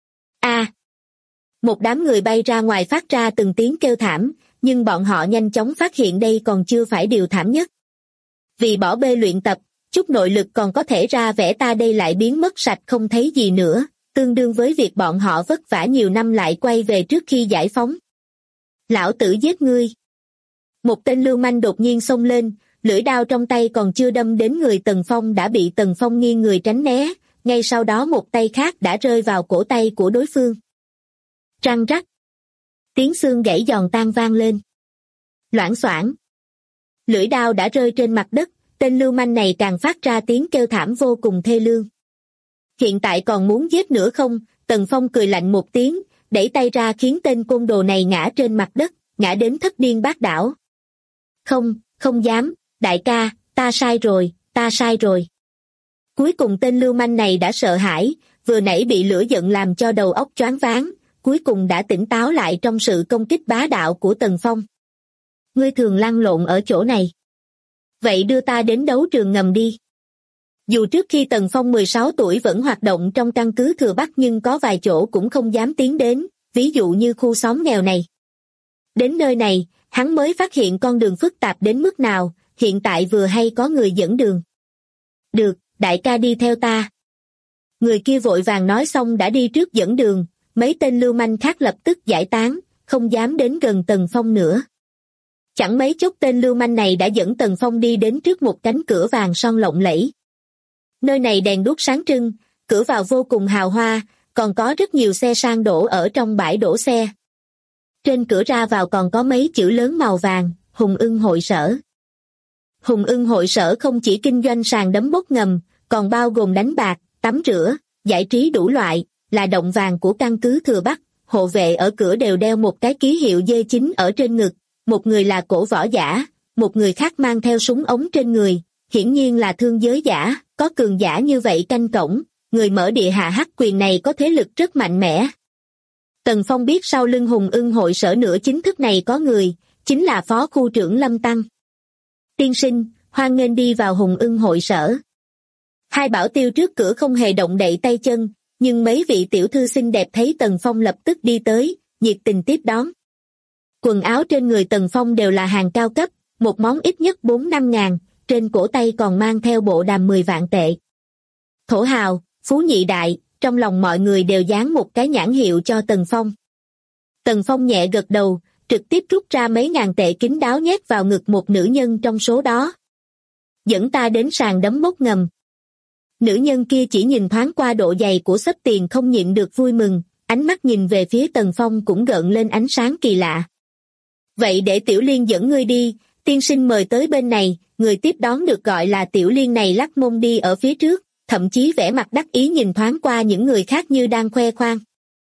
A! Một đám người bay ra ngoài phát ra từng tiếng kêu thảm, nhưng bọn họ nhanh chóng phát hiện đây còn chưa phải điều thảm nhất. Vì bỏ bê luyện tập, chút nội lực còn có thể ra vẻ ta đây lại biến mất sạch không thấy gì nữa, tương đương với việc bọn họ vất vả nhiều năm lại quay về trước khi giải phóng. Lão tử giết ngươi! Một tên lưu manh đột nhiên xông lên, lưỡi đao trong tay còn chưa đâm đến người Tần Phong đã bị Tần Phong nghiêng người tránh né, ngay sau đó một tay khác đã rơi vào cổ tay của đối phương. Răng rắc. Tiếng xương gãy giòn tan vang lên. Loảng xoảng. Lưỡi đao đã rơi trên mặt đất, tên lưu manh này càng phát ra tiếng kêu thảm vô cùng thê lương. Hiện tại còn muốn giết nữa không? Tần Phong cười lạnh một tiếng, đẩy tay ra khiến tên côn đồ này ngã trên mặt đất, ngã đến thất điên bát đảo. Không, không dám, đại ca, ta sai rồi, ta sai rồi. Cuối cùng tên lưu manh này đã sợ hãi, vừa nãy bị lửa giận làm cho đầu óc choáng váng, cuối cùng đã tỉnh táo lại trong sự công kích bá đạo của Tần Phong. Ngươi thường lăn lộn ở chỗ này. Vậy đưa ta đến đấu trường ngầm đi. Dù trước khi Tần Phong 16 tuổi vẫn hoạt động trong căn cứ Thừa Bắc nhưng có vài chỗ cũng không dám tiến đến, ví dụ như khu xóm nghèo này. Đến nơi này, hắn mới phát hiện con đường phức tạp đến mức nào, hiện tại vừa hay có người dẫn đường. Được, đại ca đi theo ta. Người kia vội vàng nói xong đã đi trước dẫn đường, mấy tên lưu manh khác lập tức giải tán, không dám đến gần Tần Phong nữa. Chẳng mấy chốc tên lưu manh này đã dẫn Tần Phong đi đến trước một cánh cửa vàng son lộng lẫy. Nơi này đèn đuốc sáng trưng, cửa vào vô cùng hào hoa, còn có rất nhiều xe sang đổ ở trong bãi đổ xe. Trên cửa ra vào còn có mấy chữ lớn màu vàng, Hùng Ưng Hội Sở. Hùng Ưng Hội Sở không chỉ kinh doanh sàn đấm bốc ngầm, còn bao gồm đánh bạc, tắm rửa, giải trí đủ loại, là động vàng của căn cứ Thừa Bắc. Hộ vệ ở cửa đều đeo một cái ký hiệu D9 ở trên ngực, một người là cổ võ giả, một người khác mang theo súng ống trên người, hiển nhiên là thương giới giả. Có cường giả như vậy canh cổng, người mở địa hạ hắc quyền này có thế lực rất mạnh mẽ. Tần Phong biết sau lưng Hùng Ưng Hội Sở nửa chính thức này có người, chính là phó khu trưởng Lâm Tăng. Tiên sinh, hoan nghênh đi vào Hùng Ưng Hội Sở. Hai bảo tiêu trước cửa không hề động đậy tay chân, nhưng mấy vị tiểu thư xinh đẹp thấy Tần Phong lập tức đi tới, nhiệt tình tiếp đón. Quần áo trên người Tần Phong đều là hàng cao cấp, một món ít nhất 4-5 ngàn, trên cổ tay còn mang theo bộ đàm 10 vạn tệ. Thổ hào, phú nhị đại, trong lòng mọi người đều dán một cái nhãn hiệu cho Tần Phong. Tần Phong nhẹ gật đầu, trực tiếp rút ra mấy ngàn tệ kín đáo nhét vào ngực một nữ nhân trong số đó. Dẫn ta đến sàn đấm bốc ngầm. Nữ nhân kia chỉ nhìn thoáng qua độ dày của xếp tiền không nhịn được vui mừng, ánh mắt nhìn về phía Tần Phong cũng gợn lên ánh sáng kỳ lạ. Vậy để Tiểu Liên dẫn ngươi đi, tiên sinh mời tới bên này. Người tiếp đón được gọi là Tiểu Liên này lắc mông đi ở phía trước, thậm chí vẻ mặt đắc ý nhìn thoáng qua những người khác như đang khoe khoang.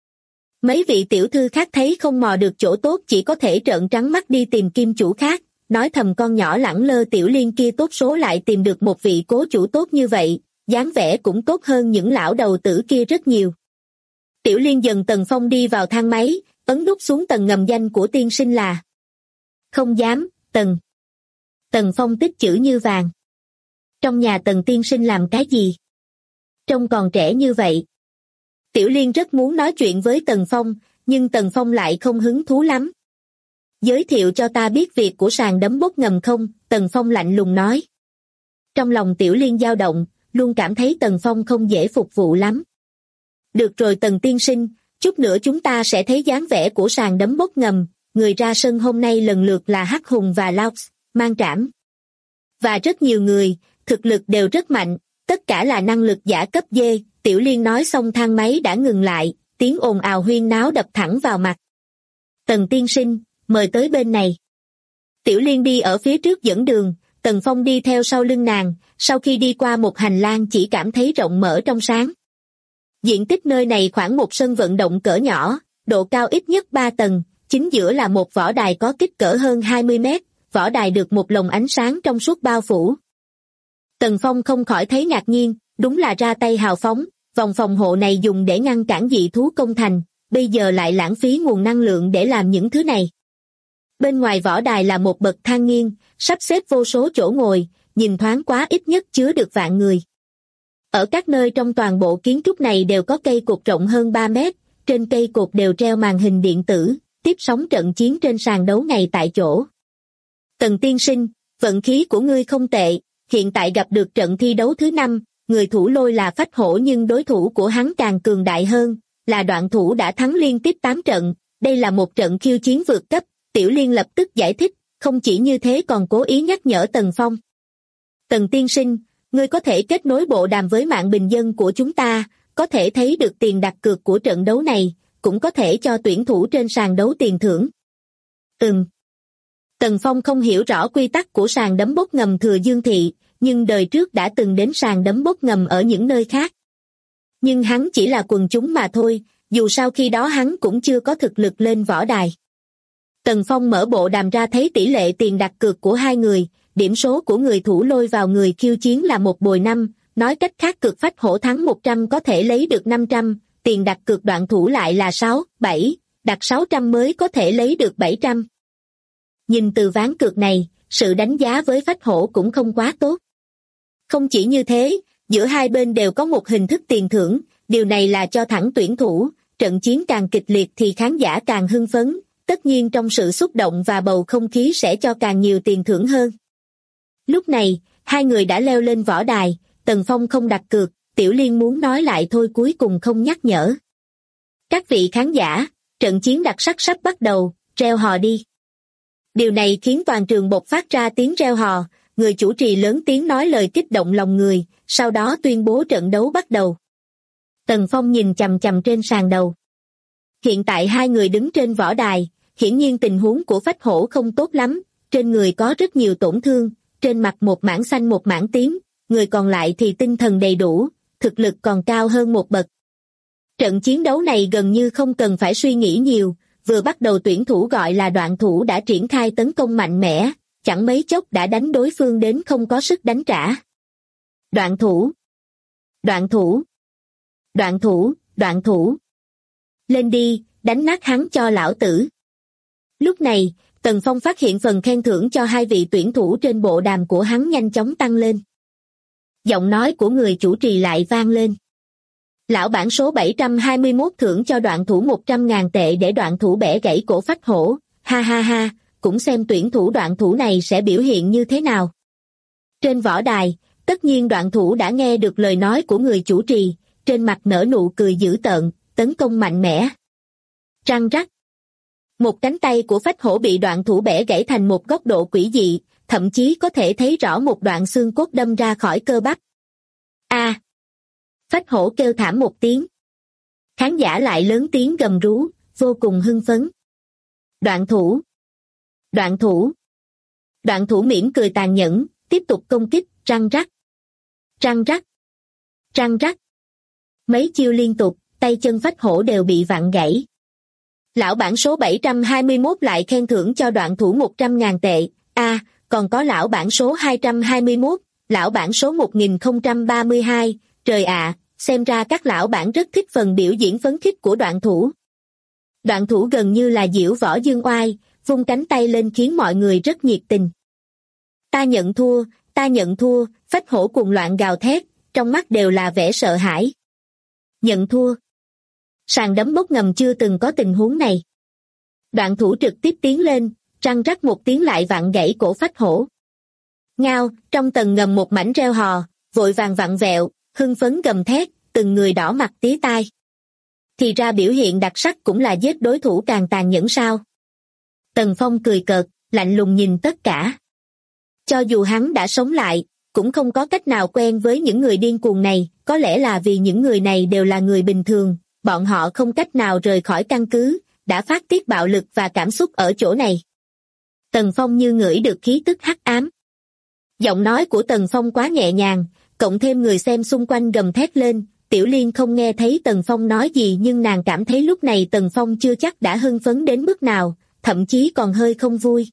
Mấy vị tiểu thư khác thấy không mò được chỗ tốt chỉ có thể trợn trắng mắt đi tìm kim chủ khác, nói thầm con nhỏ lẳng lơ Tiểu Liên kia tốt số lại tìm được một vị cố chủ tốt như vậy, dáng vẻ cũng tốt hơn những lão đầu tử kia rất nhiều. Tiểu Liên dần Tần Phong đi vào thang máy, ấn nút xuống tầng ngầm danh của tiên sinh là. Không dám, Tần. Tần Phong tích chữ như vàng. Trong nhà Tần tiên sinh làm cái gì? Trông còn trẻ như vậy. Tiểu Liên rất muốn nói chuyện với Tần Phong, nhưng Tần Phong lại không hứng thú lắm. Giới thiệu cho ta biết việc của sàn đấm bốc ngầm không? Tần Phong lạnh lùng nói. Trong lòng Tiểu Liên dao động, luôn cảm thấy Tần Phong không dễ phục vụ lắm. Được rồi Tần tiên sinh, chút nữa chúng ta sẽ thấy dáng vẻ của sàn đấm bốc ngầm. Người ra sân hôm nay lần lượt là Hắc Hùng và Laux, Mang Trảm. Và rất nhiều người, thực lực đều rất mạnh, tất cả là năng lực giả cấp D. Tiểu Liên nói xong thang máy đã ngừng lại, tiếng ồn ào huyên náo đập thẳng vào mặt. Tần tiên sinh, mời tới bên này. Tiểu Liên đi ở phía trước dẫn đường, Tần Phong đi theo sau lưng nàng, sau khi đi qua một hành lang chỉ cảm thấy rộng mở trong sáng. Diện tích nơi này khoảng một sân vận động cỡ nhỏ, độ cao ít nhất 3 tầng, chính giữa là một võ đài có kích cỡ hơn 20 mét, võ đài được một lồng ánh sáng trong suốt bao phủ. Tần Phong không khỏi thấy ngạc nhiên, đúng là ra tay hào phóng, vòng phòng hộ này dùng để ngăn cản dị thú công thành, bây giờ lại lãng phí nguồn năng lượng để làm những thứ này. Bên ngoài võ đài là một bậc thang nghiêng, sắp xếp vô số chỗ ngồi, nhìn thoáng quá ít nhất chứa được vạn người. Ở các nơi trong toàn bộ kiến trúc này đều có cây cột rộng hơn 3 mét, trên cây cột đều treo màn hình điện tử, tiếp sóng trận chiến trên sàn đấu ngay tại chỗ. Tần tiên sinh, vận khí của ngươi không tệ, hiện tại gặp được trận thi đấu thứ 5, người thủ lôi là Phách Hổ nhưng đối thủ của hắn càng cường đại hơn, là Đoạn Thủ đã thắng liên tiếp 8 trận, đây là một trận khiêu chiến vượt cấp. Tiểu Liên lập tức giải thích, không chỉ như thế còn cố ý nhắc nhở Tần Phong. Tần tiên sinh, ngươi có thể kết nối bộ đàm với mạng bình dân của chúng ta, có thể thấy được tiền đặt cược của trận đấu này, cũng có thể cho tuyển thủ trên sàn đấu tiền thưởng. Tần Phong không hiểu rõ quy tắc của sàn đấm bốc ngầm Thừa Dương Thị, nhưng đời trước đã từng đến sàn đấm bốc ngầm ở những nơi khác. Nhưng hắn chỉ là quần chúng mà thôi, dù sao khi đó hắn cũng chưa có thực lực lên võ đài. Tần Phong mở bộ đàm ra thấy tỷ lệ tiền đặt cược của hai người, điểm số của người thủ lôi vào người khiêu chiến là 1/5, nói cách khác cược phách hổ thắng 100 có thể lấy được 500, tiền đặt cược Đoạn Thủ lại là 6, 7, đặt 600 mới có thể lấy được 700. Nhìn từ ván cược này, sự đánh giá với phách hổ cũng không quá tốt. Không chỉ như thế, giữa hai bên đều có một hình thức tiền thưởng, điều này là cho thẳng tuyển thủ, trận chiến càng kịch liệt thì khán giả càng hưng phấn, tất nhiên trong sự xúc động và bầu không khí sẽ cho càng nhiều tiền thưởng hơn. Lúc này, hai người đã leo lên võ đài, Tần Phong không đặt cược, Tiểu Liên muốn nói lại thôi cuối cùng không nhắc nhở. Các vị khán giả, trận chiến đặc sắc sắp bắt đầu, reo hò đi. Điều này khiến toàn trường bộc phát ra tiếng reo hò, người chủ trì lớn tiếng nói lời kích động lòng người, sau đó tuyên bố trận đấu bắt đầu. Tần Phong nhìn chằm chằm trên sàn đầu. Hiện tại hai người đứng trên võ đài, hiển nhiên tình huống của phách hổ không tốt lắm, trên người có rất nhiều tổn thương, trên mặt một mảng xanh một mảng tím, người còn lại thì tinh thần đầy đủ, thực lực còn cao hơn một bậc. Trận chiến đấu này gần như không cần phải suy nghĩ nhiều, vừa bắt đầu tuyển thủ gọi là Đoạn Thủ đã triển khai tấn công mạnh mẽ, chẳng mấy chốc đã đánh đối phương đến không có sức đánh trả. Đoạn Thủ, Đoạn Thủ, Đoạn Thủ, Đoạn Thủ. Lên đi, đánh nát hắn cho lão tử. Lúc này, Tần Phong phát hiện phần khen thưởng cho hai vị tuyển thủ trên bộ đàm của hắn nhanh chóng tăng lên. Giọng nói của người chủ trì lại vang lên. Lão bản số 721 thưởng cho Đoạn Thủ 100.000 tệ để Đoạn Thủ bẻ gãy cổ phách hổ, ha ha ha, cũng xem tuyển thủ Đoạn Thủ này sẽ biểu hiện như thế nào. Trên võ đài, tất nhiên Đoạn Thủ đã nghe được lời nói của người chủ trì, trên mặt nở nụ cười dữ tợn, tấn công mạnh mẽ. Răng rắc. Một cánh tay của phách hổ bị Đoạn Thủ bẻ gãy thành một góc độ quỷ dị, thậm chí có thể thấy rõ một đoạn xương cốt đâm ra khỏi cơ bắp. A! Phách hổ kêu thảm một tiếng. Khán giả lại lớn tiếng gầm rú, vô cùng hưng phấn. Đoạn Thủ! Đoạn Thủ! Đoạn Thủ mỉm cười tàn nhẫn, tiếp tục công kích, răng rắc. Răng rắc. Răng rắc. Mấy chiêu liên tục, tay chân phách hổ đều bị vặn gãy. Lão bản số 721 lại khen thưởng cho Đoạn Thủ 100.000 tệ, còn có lão bản số 221, lão bản số 1032, trời ạ, xem ra các lão bản rất thích phần biểu diễn phấn khích của Đoạn Thủ. Đoạn Thủ gần như là diễu võ dương oai, vung cánh tay lên khiến mọi người rất nhiệt tình. Ta nhận thua, phách hổ cuồng loạn gào thét, trong mắt đều là vẻ sợ hãi. Nhận thua. Sàn đấm bốc ngầm chưa từng có tình huống này. Đoạn Thủ trực tiếp tiến lên, răng rắc một tiếng lại vặn gãy cổ phách hổ. Ngao, trong tầng ngầm một mảnh reo hò, vội vàng vặn vẹo, hưng phấn gầm thét, từng người đỏ mặt tía tai. Thì ra biểu hiện đặc sắc cũng là giết đối thủ càng tàn nhẫn sao? Tần Phong cười cợt, lạnh lùng nhìn tất cả. Cho dù hắn đã sống lại, cũng không có cách nào quen với những người điên cuồng này, có lẽ là vì những người này đều là người bình thường, bọn họ không cách nào rời khỏi căn cứ, đã phát tiết bạo lực và cảm xúc ở chỗ này. Tần Phong như ngửi được khí tức hắc ám. Giọng nói của Tần Phong quá nhẹ nhàng, cộng thêm người xem xung quanh gầm thét lên, Tiểu Liên không nghe thấy Tần Phong nói gì nhưng nàng cảm thấy lúc này Tần Phong chưa chắc đã hưng phấn đến mức nào, thậm chí còn hơi không vui.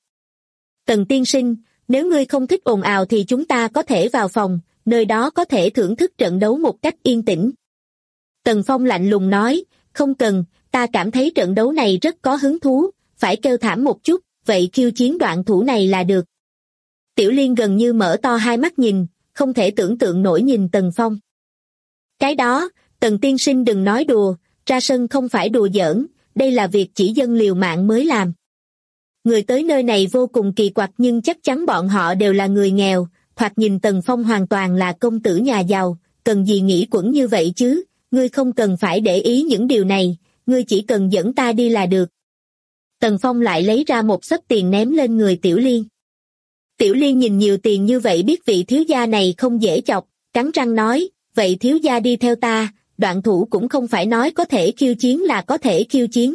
Tần tiên sinh, nếu ngươi không thích ồn ào thì chúng ta có thể vào phòng, nơi đó có thể thưởng thức trận đấu một cách yên tĩnh. Tần Phong lạnh lùng nói, không cần, ta cảm thấy trận đấu này rất có hứng thú, phải kêu thảm một chút, vậy khiêu chiến Đoạn Thủ này là được. Tiểu Liên gần như mở to hai mắt nhìn, không thể tưởng tượng nổi nhìn Tần Phong. Cái đó, Tần tiên sinh đừng nói đùa, ra sân không phải đùa giỡn, đây là việc chỉ dân liều mạng mới làm. Người tới nơi này vô cùng kỳ quặc nhưng chắc chắn bọn họ đều là người nghèo, thoạt nhìn Tần Phong hoàn toàn là công tử nhà giàu, cần gì nghĩ quẩn như vậy chứ, ngươi không cần phải để ý những điều này, ngươi chỉ cần dẫn ta đi là được. Tần Phong lại lấy ra một xấp tiền ném lên người Tiểu Liên. Tiểu Liên nhìn nhiều tiền như vậy biết vị thiếu gia này không dễ chọc, cắn răng nói, vậy thiếu gia đi theo ta, Đoạn Thủ cũng không phải nói có thể khiêu chiến là có thể khiêu chiến.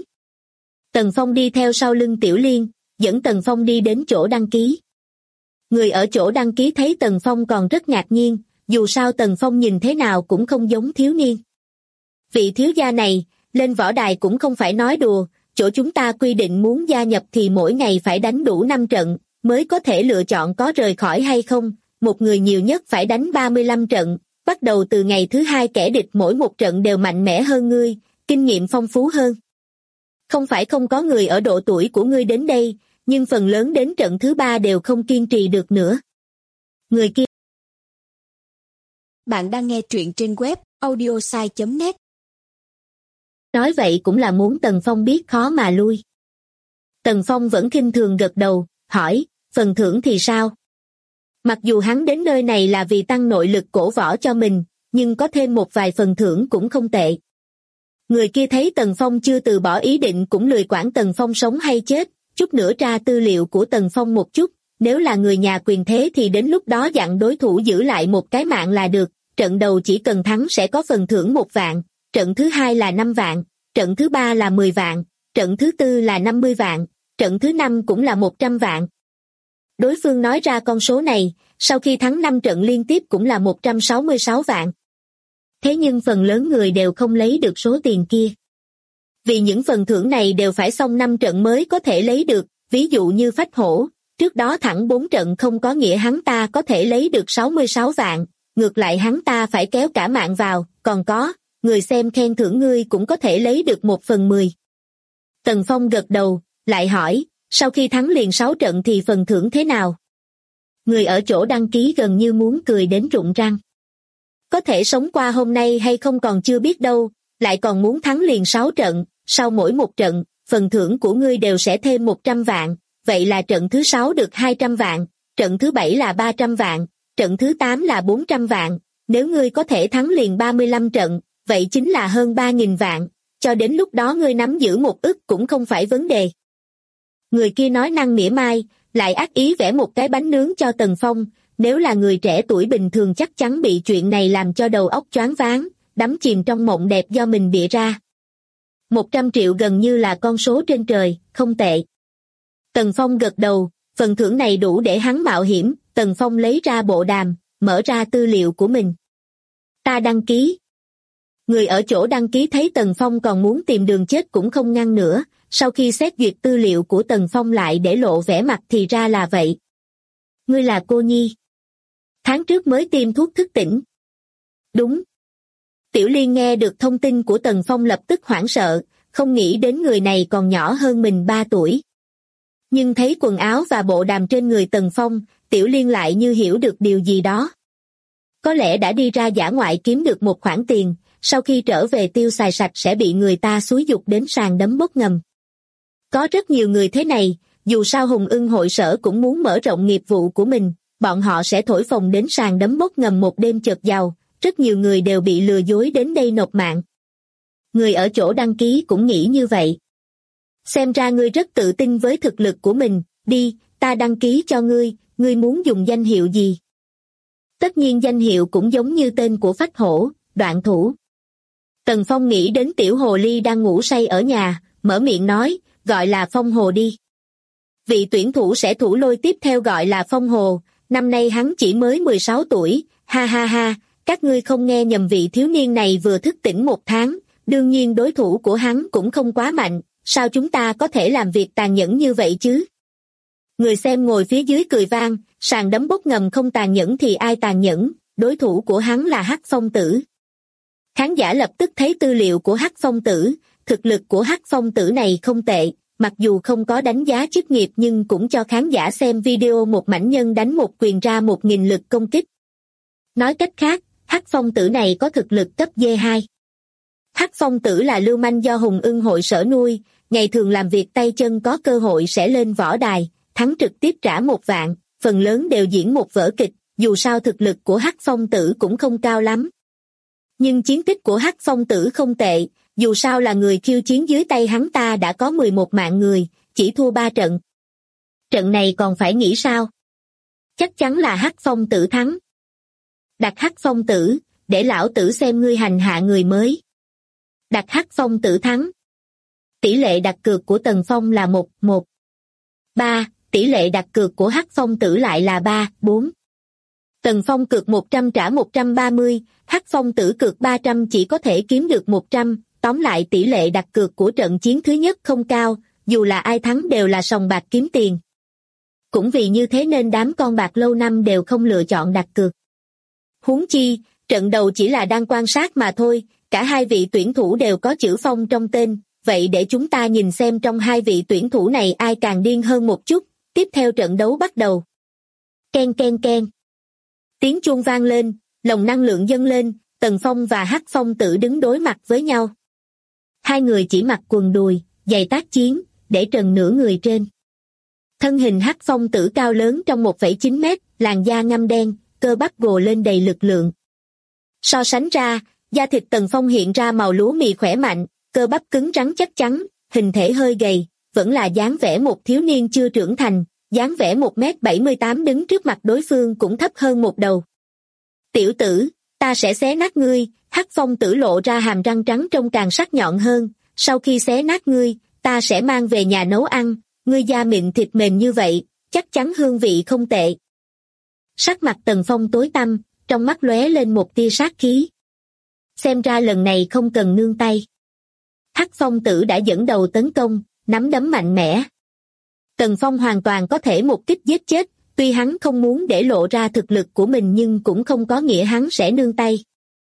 Tần Phong đi theo sau lưng Tiểu Liên, dẫn Tần Phong đi đến chỗ đăng ký. Người ở chỗ đăng ký thấy Tần Phong còn rất ngạc nhiên, dù sao Tần Phong nhìn thế nào cũng không giống thiếu niên. Vị thiếu gia này, lên võ đài cũng không phải nói đùa, chỗ chúng ta quy định muốn gia nhập thì mỗi ngày phải đánh đủ 5 trận, mới có thể lựa chọn có rời khỏi hay không, một người nhiều nhất phải đánh 35 trận, Bắt đầu từ ngày thứ 2 kẻ địch mỗi một trận đều mạnh mẽ hơn ngươi, kinh nghiệm phong phú hơn. Không phải không có người ở độ tuổi của ngươi đến đây, nhưng phần lớn đến trận thứ 3 đều không kiên trì được nữa. Người kia. Bạn đang nghe truyện trên web audiosai.net. Nói vậy cũng là muốn Tần Phong biết khó mà lui. Tần Phong vẫn khinh thường gật đầu, hỏi, phần thưởng thì sao? Mặc dù hắn đến nơi này là vì tăng nội lực cổ võ cho mình, nhưng có thêm một vài phần thưởng cũng không tệ. Người kia thấy Tần Phong chưa từ bỏ ý định cũng lười quản Tần Phong sống hay chết, chút nữa tra tư liệu của Tần Phong một chút, nếu là người nhà quyền thế thì đến lúc đó dặn đối thủ giữ lại một cái mạng là được, trận đầu chỉ cần thắng sẽ có phần thưởng 1 vạn, trận thứ 2 là 5 vạn, trận thứ 3 là 10 vạn, trận thứ 4 là 50 vạn, trận thứ 5 cũng là 100 vạn. Đối phương nói ra con số này, sau khi thắng 5 trận liên tiếp cũng là 166 vạn. Thế nhưng phần lớn người đều không lấy được số tiền kia. Vì những phần thưởng này đều phải xong 5 trận mới có thể lấy được, ví dụ như Phách Hổ, trước đó thẳng 4 trận không có nghĩa hắn ta có thể lấy được 66 vạn, ngược lại hắn ta phải kéo cả mạng vào, còn có, người xem khen thưởng ngươi cũng có thể lấy được 1/10. Tần Phong gật đầu, lại hỏi, sau khi thắng liền 6 trận thì phần thưởng thế nào? Người ở chỗ đăng ký gần như muốn cười đến rụng răng. Có thể sống qua hôm nay hay không còn chưa biết đâu, lại còn muốn thắng liền 6 trận, sau mỗi một trận, phần thưởng của ngươi đều sẽ thêm 100 vạn, vậy là trận thứ 6 được 200 vạn, trận thứ 7 là 300 vạn, trận thứ 8 là 400 vạn, nếu ngươi có thể thắng liền 35 trận, vậy chính là hơn 3.000 vạn, cho đến lúc đó ngươi nắm giữ 1 ức cũng không phải vấn đề. Người kia nói năng mỉa mai, lại ác ý vẽ một cái bánh nướng cho Tần Phong, nếu là người trẻ tuổi bình thường chắc chắn bị chuyện này làm cho đầu óc choáng váng, đắm chìm trong mộng đẹp do mình bịa ra. 100 triệu gần như là con số trên trời, không tệ. Tần Phong gật đầu, phần thưởng này đủ để hắn mạo hiểm, Tần Phong lấy ra bộ đàm, mở ra tư liệu của mình. Ta đăng ký. Người ở chỗ đăng ký thấy Tần Phong còn muốn tìm đường chết cũng không ngăn nữa, sau khi xét duyệt tư liệu của Tần Phong lại để lộ vẻ mặt thì ra là vậy. Ngươi là cô Nhi. Tháng trước mới tiêm thuốc thức tỉnh. Đúng. Tiểu Liên nghe được thông tin của Tần Phong lập tức hoảng sợ, không nghĩ đến người này còn nhỏ hơn mình 3 tuổi. Nhưng thấy quần áo và bộ đàm trên người Tần Phong, Tiểu Liên lại như hiểu được điều gì đó. Có lẽ đã đi ra dã ngoại kiếm được một khoản tiền, sau khi trở về tiêu xài sạch sẽ bị người ta xúi giục đến sàn đấm bốc ngầm. Có rất nhiều người thế này, dù sao Hùng Ưng hội sở cũng muốn mở rộng nghiệp vụ của mình, bọn họ sẽ thổi phồng đến sàn đấm bốc ngầm một đêm chợt giàu, rất nhiều người đều bị lừa dối đến đây nộp mạng. Người ở chỗ đăng ký cũng nghĩ như vậy. Xem ra ngươi rất tự tin với thực lực của mình, đi, ta đăng ký cho ngươi muốn dùng danh hiệu gì? Tất nhiên danh hiệu cũng giống như tên của Phách Hổ, Đoạn Thủ. Tần Phong nghĩ đến tiểu hồ ly đang ngủ say ở nhà, mở miệng nói, gọi là Phong Hồ đi. Vị tuyển thủ sẽ thủ lôi tiếp theo gọi là Phong Hồ, năm nay hắn chỉ mới 16 tuổi, ha ha ha, các ngươi không nghe nhầm, vị thiếu niên này vừa thức tỉnh 1 tháng, đương nhiên đối thủ của hắn cũng không quá mạnh, sao chúng ta có thể làm việc tàn nhẫn như vậy chứ? Người xem ngồi phía dưới cười vang, sàn đấm bốc ngầm không tàn nhẫn thì ai tàn nhẫn, đối thủ của hắn là Hắc Phong Tử. Khán giả lập tức thấy tư liệu của Hắc Phong Tử, thực lực của Hắc Phong Tử này không tệ, mặc dù không có đánh giá chức nghiệp nhưng cũng cho khán giả xem video một mãnh nhân đánh một quyền ra 1.000 lực công kích. Nói cách khác, Hắc Phong Tử này có thực lực cấp D2. Hắc Phong Tử là lưu manh do Hùng Ưng hội sở nuôi, ngày thường làm việc tay chân có cơ hội sẽ lên võ đài, thắng trực tiếp trả 1 vạn, phần lớn đều diễn một vở kịch, dù sao thực lực của Hắc Phong Tử cũng không cao lắm. Nhưng chiến tích của Hắc Phong Tử không tệ, dù sao là người khiêu chiến dưới tay hắn ta đã có 11 mạng người, chỉ thua 3 trận. Trận này còn phải nghĩ sao? Chắc chắn là Hắc Phong Tử thắng. Đặt Hắc Phong Tử, để lão tử xem ngươi hành hạ người mới. Đặt Hắc Phong Tử thắng. Tỷ lệ đặt cược của Tần Phong là 1-1-3, tỷ lệ đặt cược của Hắc Phong Tử lại là 3-4. Tần Phong cược 100 trả 130, Hắc Phong Tử cược 300 chỉ có thể kiếm được 100, tóm lại tỷ lệ đặt cược của trận chiến thứ nhất không cao, dù là ai thắng đều là sòng bạc kiếm tiền. Cũng vì như thế nên đám con bạc lâu năm đều không lựa chọn đặt cược. Huống chi, Trận đầu chỉ là đang quan sát mà thôi, cả hai vị tuyển thủ đều có chữ Phong trong tên, vậy để chúng ta nhìn xem trong hai vị tuyển thủ này ai càng điên hơn một chút. Tiếp theo trận đấu bắt đầu. Ken ken ken. Tiếng chuông vang lên, lồng năng lượng dâng lên, Tần Phong và Hắc Phong Tử đứng đối mặt với nhau. Hai người chỉ mặc quần đùi, giày tác chiến, để trần nửa người trên. Thân hình Hắc Phong Tử cao lớn trong 1,9 mét, làn da ngăm đen, cơ bắp gồ lên đầy lực lượng. So sánh ra, da thịt Tần Phong hiện ra màu lúa mì khỏe mạnh, cơ bắp cứng rắn chắc chắn, hình thể hơi gầy, vẫn là dáng vẻ một thiếu niên chưa trưởng thành, dáng vẻ 1m78 đứng trước mặt đối phương cũng thấp hơn một đầu. Tiểu tử, ta sẽ xé nát ngươi. Hắc Phong Tử lộ ra hàm răng trắng trông càng sắc nhọn hơn, sau khi xé nát ngươi, ta sẽ mang về nhà nấu ăn, ngươi da mịn thịt mềm như vậy, chắc chắn hương vị không tệ. Sắc mặt Tần Phong tối tăm, trong mắt lóe lên một tia sát khí. Xem ra lần này không cần nương tay. Hắc Phong Tử đã dẫn đầu tấn công, nắm đấm mạnh mẽ. Tần Phong hoàn toàn có thể một kích giết chết, tuy hắn không muốn để lộ ra thực lực của mình nhưng cũng không có nghĩa hắn sẽ nương tay.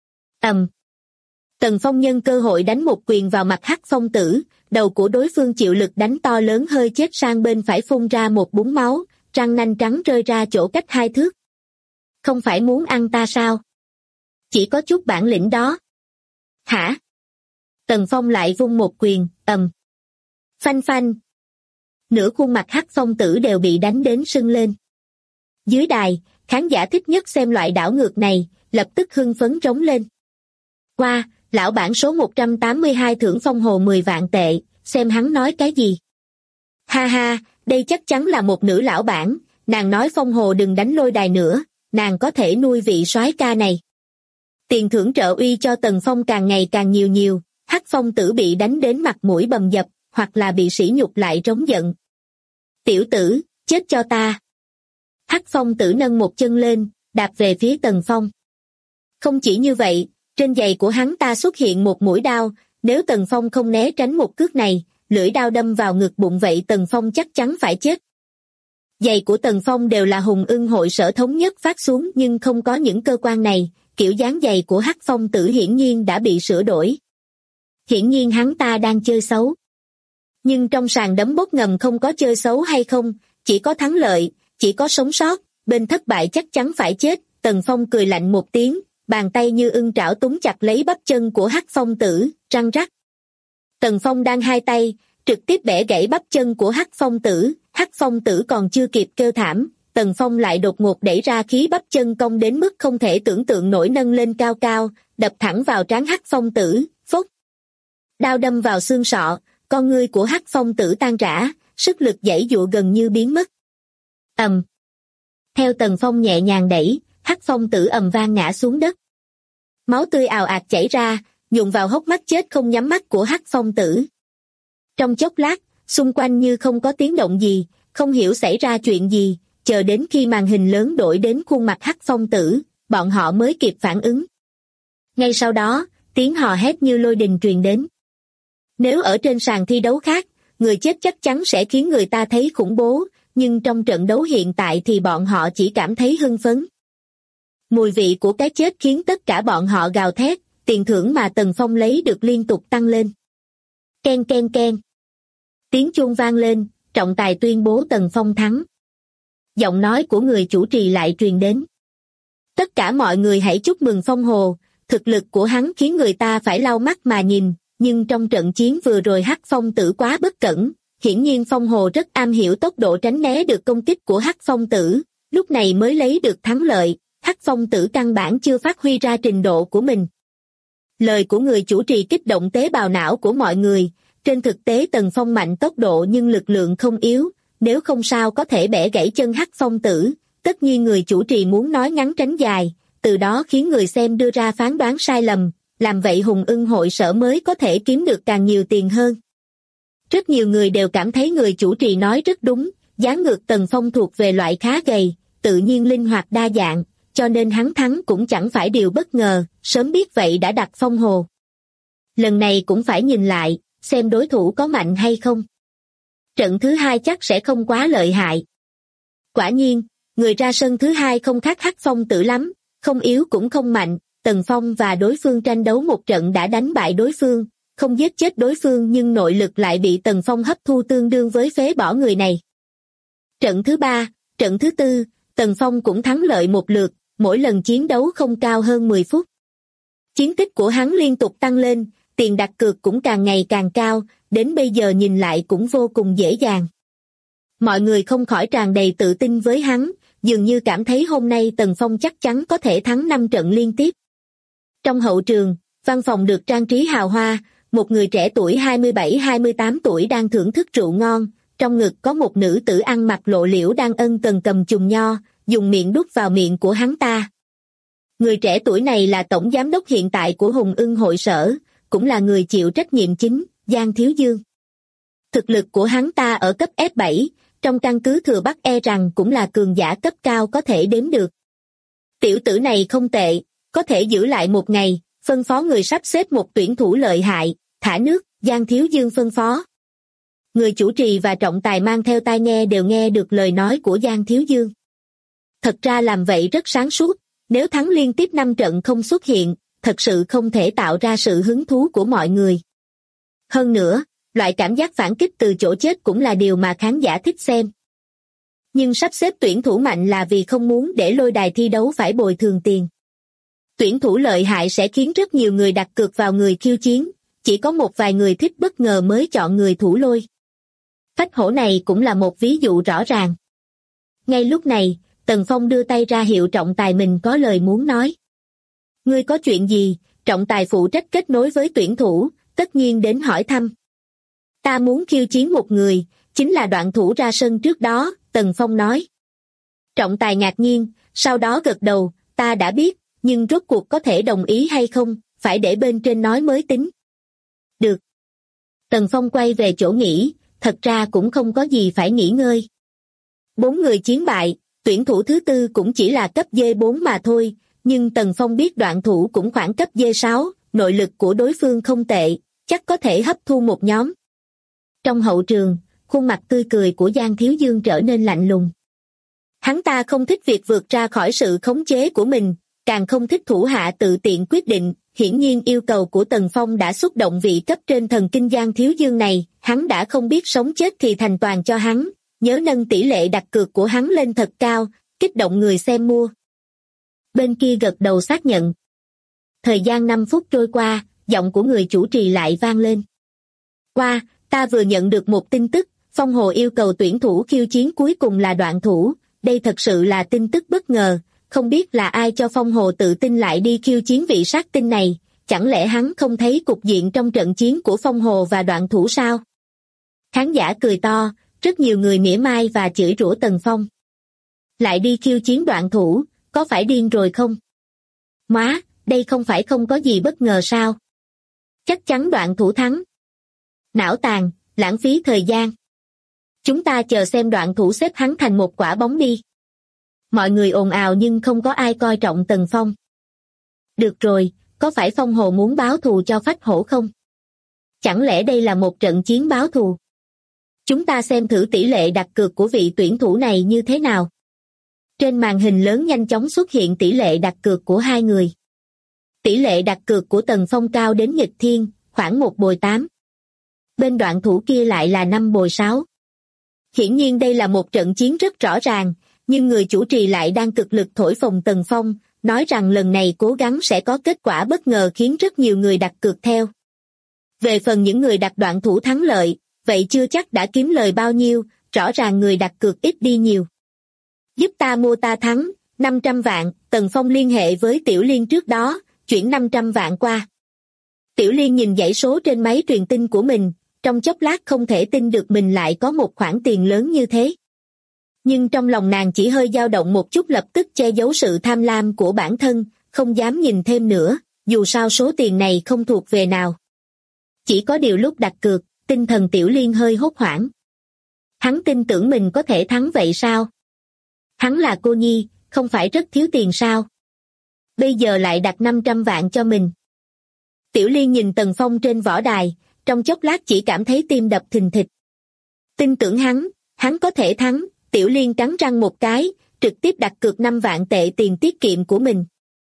Tần Phong nhân cơ hội đánh một quyền vào mặt Hắc Phong Tử, đầu của đối phương chịu lực đánh to lớn hơi chết sang bên phải phun ra một búng máu, răng nanh trắng rơi ra chỗ cách 2 thước. Không phải muốn ăn ta sao? Chỉ có chút bản lĩnh đó. Hả? Tần Phong lại vung một quyền, phanh phanh. Nửa khuôn mặt Hắc Phong Tử đều bị đánh đến sưng lên. Dưới đài, khán giả thích nhất xem loại đảo ngược này, lập tức hưng phấn rống lên. Qua, lão bản số 182 thưởng Phong Hồ 10 vạn tệ, xem hắn nói cái gì. Ha ha, đây chắc chắn là một nữ lão bản, nàng nói Phong Hồ đừng đánh lôi đài nữa, nàng có thể nuôi vị soái ca này. Tiền thưởng trợ uy cho Tần Phong càng ngày càng nhiều, Hắc Phong Tử bị đánh đến mặt mũi bầm dập, hoặc là bị sỉ nhục lại trống giận. Tiểu tử, chết cho ta. Hắc Phong Tử nâng một chân lên, đạp về phía Tần Phong. Không chỉ như vậy, trên giày của hắn ta xuất hiện một mũi đao, nếu Tần Phong không né tránh một cước này, lưỡi đao đâm vào ngực bụng vậy Tần Phong chắc chắn phải chết. Giày của Tần Phong đều là Hùng Ưng hội sở thống nhất phát xuống nhưng không có những cơ quan này, kiểu dáng giày của Hắc Phong Tử hiển nhiên đã bị sửa đổi. Hiển nhiên hắn ta đang chơi xấu. Nhưng trong sàn đấm bốc ngầm không có chơi xấu hay không, chỉ có thắng lợi, chỉ có sống sót, bên thất bại chắc chắn phải chết. Tần Phong cười lạnh một tiếng, bàn tay như ưng trảo túm chặt lấy bắp chân của Hắc Phong Tử, răng rắc. Tần Phong đang hai tay, trực tiếp bẻ gãy bắp chân của Hắc Phong Tử, Hắc Phong Tử còn chưa kịp kêu thảm, Tần Phong lại đột ngột đẩy ra khí bắp chân cong đến mức không thể tưởng tượng nổi nâng lên cao cao, đập thẳng vào trán Hắc Phong Tử, phốc. Đao đâm vào xương sọ, con ngươi của Hắc Phong Tử tan rã, sức lực giãy giụa gần như biến mất. Theo Tần Phong nhẹ nhàng đẩy, Hắc Phong Tử ầm vang ngã xuống đất. Máu tươi ào ạt chảy ra, nhuộm vào hốc mắt chết không nhắm mắt của Hắc Phong Tử. Trong chốc lát, xung quanh như không có tiếng động gì, không hiểu xảy ra chuyện gì, chờ đến khi màn hình lớn đổi đến khuôn mặt Hắc Phong Tử, bọn họ mới kịp phản ứng. Ngay sau đó, tiếng hò hét như lôi đình truyền đến. Nếu ở trên sàn thi đấu khác, người chết chắc chắn sẽ khiến người ta thấy khủng bố, nhưng trong trận đấu hiện tại thì bọn họ chỉ cảm thấy hưng phấn. Mùi vị của cái chết khiến tất cả bọn họ gào thét, tiền thưởng mà Tần Phong lấy được liên tục tăng lên. Ken ken ken. Tiếng chuông vang lên, trọng tài tuyên bố Tần Phong thắng. Giọng nói của người chủ trì lại truyền đến. Tất cả mọi người hãy chúc mừng Phong Hồ, thực lực của hắn khiến người ta phải lau mắt mà nhìn, nhưng trong trận chiến vừa rồi Hắc Phong Tử quá bất cẩn, hiển nhiên Phong Hồ rất am hiểu tốc độ tránh né được công kích của Hắc Phong Tử, lúc này mới lấy được thắng lợi, Hắc Phong Tử căn bản chưa phát huy ra trình độ của mình. Lời của người chủ trì kích động tế bào não của mọi người, trên thực tế Tần Phong mạnh tốc độ nhưng lực lượng không yếu, nếu không sao có thể bẻ gãy chân Hắc Phong Tử, tất nhiên người chủ trì muốn nói ngắn tránh dài, từ đó khiến người xem đưa ra phán đoán sai lầm, làm vậy Hùng Ưng hội sở mới có thể kiếm được càng nhiều tiền hơn. Rất nhiều người đều cảm thấy người chủ trì nói rất đúng, dáng ngược Tần Phong thuộc về loại khá gầy, tự nhiên linh hoạt đa dạng, cho nên hắn thắng cũng chẳng phải điều bất ngờ, sớm biết vậy đã đặt Phong Hồ. Lần này cũng phải nhìn lại, xem đối thủ có mạnh hay không. Trận thứ hai chắc sẽ không quá lợi hại. Quả nhiên, người ra sân thứ hai không khác Hắc Phong Tử lắm, không yếu cũng không mạnh, Tần Phong và đối phương tranh đấu một trận đã đánh bại đối phương, không giết chết đối phương nhưng nội lực lại bị Tần Phong hấp thu tương đương với phế bỏ người này. Trận thứ 3, trận thứ 4, Tần Phong cũng thắng lợi một lượt, mỗi lần chiến đấu không cao hơn 10 phút. Chiến tích của hắn liên tục tăng lên, tiền đặt cược cũng càng ngày càng cao, đến bây giờ nhìn lại cũng vô cùng dễ dàng. Mọi người không khỏi tràn đầy tự tin với hắn, dường như cảm thấy hôm nay Tần Phong chắc chắn có thể thắng 5 trận liên tiếp. Trong hậu trường, văn phòng được trang trí hào hoa, một người trẻ tuổi 27-28 tuổi đang thưởng thức rượu ngon, trong ngực có một nữ tử ăn mặc lộ liễu đang ân cần cầm chùm nho, dùng miệng đút vào miệng của hắn ta. Người trẻ tuổi này là tổng giám đốc hiện tại của Hùng Ưng hội sở, cũng là người chịu trách nhiệm chính, Giang Thiếu Dương. Thực lực của hắn ta ở cấp F7, trong căn cứ Thừa Bắc e rằng cũng là cường giả cấp cao có thể đếm được. Tiểu tử này không tệ, có thể giữ lại một ngày, phân phó người sắp xếp một tuyển thủ lợi hại, thả nước, Giang Thiếu Dương phân phó. Người chủ trì và trọng tài mang theo tai nghe đều nghe được lời nói của Giang Thiếu Dương. Thật ra làm vậy rất sáng suốt, nếu thắng liên tiếp 5 trận không xuất hiện, thật sự không thể tạo ra sự hứng thú của mọi người. Hơn nữa, loại cảm giác phản kích từ chỗ chết cũng là điều mà khán giả thích xem. Nhưng sắp xếp tuyển thủ mạnh là vì không muốn để lôi đài thi đấu phải bồi thường tiền. Tuyển thủ lợi hại sẽ khiến rất nhiều người đặt cược vào người khiêu chiến, chỉ có một vài người thích bất ngờ mới chọn người thủ lôi. Phách hổ này cũng là một ví dụ rõ ràng. Ngay lúc này, Tần Phong đưa tay ra hiệu trọng tài mình có lời muốn nói. Ngươi có chuyện gì? Trọng tài phụ trách kết nối với tuyển thủ, tất nhiên đến hỏi thăm. Ta muốn khiêu chiến một người, chính là đoạn thủ ra sân trước đó, Tần Phong nói. Trọng tài ngạc nhiên, sau đó gật đầu, ta đã biết, nhưng rốt cuộc có thể đồng ý hay không, phải để bên trên nói mới tính. Được. Tần Phong quay về chỗ nghỉ, thật ra cũng không có gì phải nghỉ ngơi. 4 người chiến bại, tuyển thủ thứ 4 cũng chỉ là cấp D4 mà thôi, nhưng Tần Phong biết đoạn thủ cũng khoảng cấp D6, nội lực của đối phương không tệ, chắc có thể hấp thu một nhóm. Trong hậu trường, khuôn mặt tươi cười của Giang Thiếu Dương trở nên lạnh lùng. Hắn ta không thích việc vượt ra khỏi sự khống chế của mình, càng không thích thủ hạ tự tiện quyết định, hiển nhiên yêu cầu của Tần Phong đã xúc động vị cấp trên thần kinh Giang Thiếu Dương này, hắn đã không biết sống chết thì thành toàn cho hắn, nhớ nâng tỷ lệ đặt cược của hắn lên thật cao, kích động người xem mua. Bên kia gật đầu xác nhận. Thời gian 5 phút trôi qua, giọng của người chủ trì lại vang lên. Qua, ta vừa nhận được một tin tức, Phong Hồ yêu cầu tuyển thủ khiêu chiến cuối cùng là đoạn thủ, đây thật sự là tin tức bất ngờ, không biết là ai cho Phong Hồ tự tin lại đi khiêu chiến vị sát tinh này, chẳng lẽ hắn không thấy cục diện trong trận chiến của Phong Hồ và đoạn thủ sao? Khán giả cười to, rất nhiều người mỉa mai và chửi rủa Tần Phong. Lại đi khiêu chiến đoạn thủ, có phải điên rồi không? Má, đây không phải không có gì bất ngờ sao? Chắc chắn đoạn thủ thắng. Não tàn, lãng phí thời gian. Chúng ta chờ xem đoạn thủ xếp hắn thành một quả bóng đi. Mọi người ồn ào nhưng không có ai coi trọng Tần Phong. Được rồi, có phải Phong Hồ muốn báo thù cho Phách Hổ không? Chẳng lẽ đây là một trận chiến báo thù? Chúng ta xem thử tỷ lệ đặt cược của vị tuyển thủ này như thế nào. Trên màn hình lớn nhanh chóng xuất hiện tỷ lệ đặt cược của hai người. Tỷ lệ đặt cược của Tần Phong cao đến nghịch thiên, khoảng 1/8. Bên đoạn thủ kia lại là 5/6. Hiển nhiên đây là một trận chiến rất rõ ràng, nhưng người chủ trì lại đang cực lực thổi phồng Tần Phong, nói rằng lần này cố gắng sẽ có kết quả bất ngờ khiến rất nhiều người đặt cược theo. Về phần những người đặt đoạn thủ thắng lợi, vậy chưa chắc đã kiếm lời bao nhiêu, rõ ràng người đặt cược ít đi nhiều. Giúp ta mua ta thắng, 500 vạn, Tần Phong liên hệ với Tiểu Liên trước đó, chuyển 500 vạn qua. Tiểu Liên nhìn dãy số trên máy truyền tin của mình, trong chốc lát không thể tin được mình lại có một khoản tiền lớn như thế. Nhưng trong lòng nàng chỉ hơi dao động một chút, lập tức che giấu sự tham lam của bản thân, không dám nhìn thêm nữa, dù sao số tiền này không thuộc về nào. Chỉ có điều lúc đặt cược, tinh thần Tiểu Liên hơi hốt hoảng. Hắn tin tưởng mình có thể thắng vậy sao? Hắn là cô nhi, không phải rất thiếu tiền sao? Bây giờ lại đặt 500 vạn cho mình. Tiểu Liên nhìn Tần Phong trên võ đài, trong chốc lát chỉ cảm thấy tim đập thình thịch. Tin tưởng hắn có thể thắng, Tiểu Liên cắn răng một cái, trực tiếp đặt cược 5 vạn tệ tiền tiết kiệm của mình.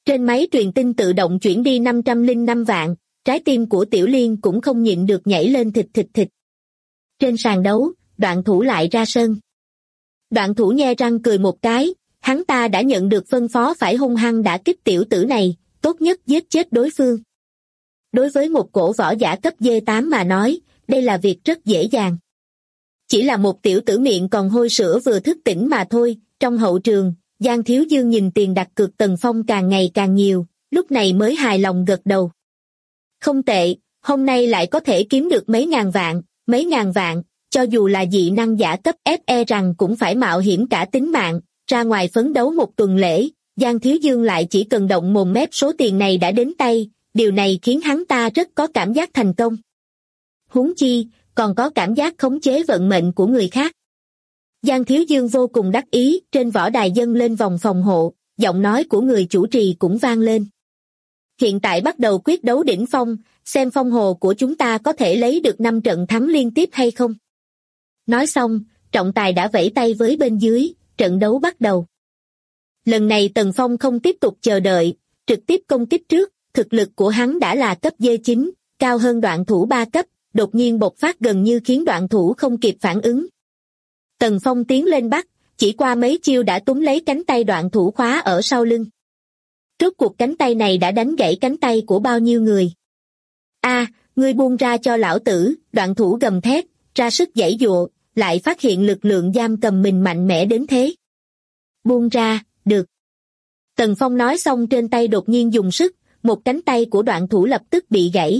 Trên máy truyền tin tự động chuyển đi 505 vạn, trái tim của Tiểu Liên cũng không nhịn được nhảy lên thịt thịt thịt. Trên sàn đấu, Đoạn Thủ lại ra sân. Đoạn Thủ nhe răng cười một cái, hắn ta đã nhận được phân phó phải hung hăng đả kích tiểu tử này, tốt nhất giết chết đối phương. Đối với một cổ võ giả cấp D8 mà nói, đây là việc rất dễ dàng. Chỉ là một tiểu tử miệng còn hôi sữa vừa thức tỉnh mà thôi. Trong hậu trường, Giang Thiếu Dương nhìn tiền đặt cược Tần Phong càng ngày càng nhiều, lúc này mới hài lòng gật đầu. Không tệ, hôm nay lại có thể kiếm được mấy ngàn vạn, cho dù là dị năng giả cấp F e rằng cũng phải mạo hiểm cả tính mạng, ra ngoài phấn đấu một tuần lễ, Giang Thiếu Dương lại chỉ cần động mồm mép số tiền này đã đến tay, điều này khiến hắn ta rất có cảm giác thành công. Huống chi, còn có cảm giác khống chế vận mệnh của người khác. Giang Thiếu Dương vô cùng đắc ý, trên võ đài dâng lên vòng phòng hộ, giọng nói của người chủ trì cũng vang lên. Hiện tại bắt đầu quyết đấu đỉnh phong, xem phong hồ của chúng ta có thể lấy được 5 trận thắng liên tiếp hay không. Nói xong, trọng tài đã vẫy tay với bên dưới, trận đấu bắt đầu. Lần này Tần Phong không tiếp tục chờ đợi, trực tiếp công kích trước, thực lực của hắn đã là cấp D9, cao hơn Đoạn Thủ 3 cấp, đột nhiên bộc phát gần như khiến Đoạn Thủ không kịp phản ứng. Tần Phong tiến lên bắt, chỉ qua mấy chiêu đã túm lấy cánh tay Đoạn Thủ khóa ở sau lưng. Rốt cuộc cánh tay này đã đánh gãy cánh tay của bao nhiêu người. Ngươi buông ra cho lão tử, Đoạn Thủ gầm thét, ra sức giãy giụa, lại phát hiện lực lượng giam cầm mình mạnh mẽ đến thế. Buông ra, được. Tần Phong nói xong trên tay đột nhiên dùng sức, một cánh tay của Đoạn Thủ lập tức bị gãy.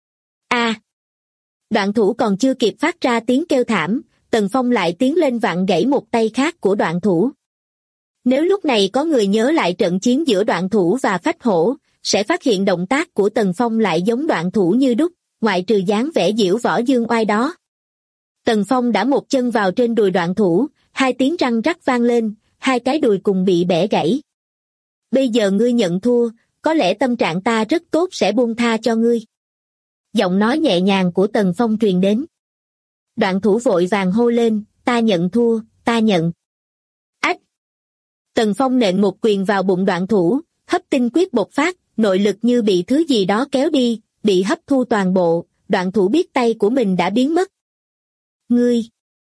Đoạn Thủ còn chưa kịp phát ra tiếng kêu thảm, Tần Phong lại tiến lên vặn gãy một tay khác của Đoạn Thủ. Nếu lúc này có người nhớ lại trận chiến giữa Đoạn Thủ và Phách Hổ, sẽ phát hiện động tác của Tần Phong lại giống Đoạn Thủ như đúc, ngoại trừ dáng vẻ diễu võ dương oai đó. Tần Phong đã một chân vào trên đùi Đoạn Thủ, hai tiếng răng rắc vang lên, hai cái đùi cùng bị bẻ gãy. Bây giờ ngươi nhận thua, có lẽ tâm trạng ta rất tốt sẽ buông tha cho ngươi. Giọng nói nhẹ nhàng của Tần Phong truyền đến. Đoạn Thủ vội vàng hô lên, ta nhận thua, ta nhận. Ách! Tần Phong nện một quyền vào bụng Đoạn Thủ, hấp tinh quyết bộc phát, nội lực như bị thứ gì đó kéo đi, bị hấp thu toàn bộ, Đoạn Thủ biết tay của mình đã biến mất. Ngươi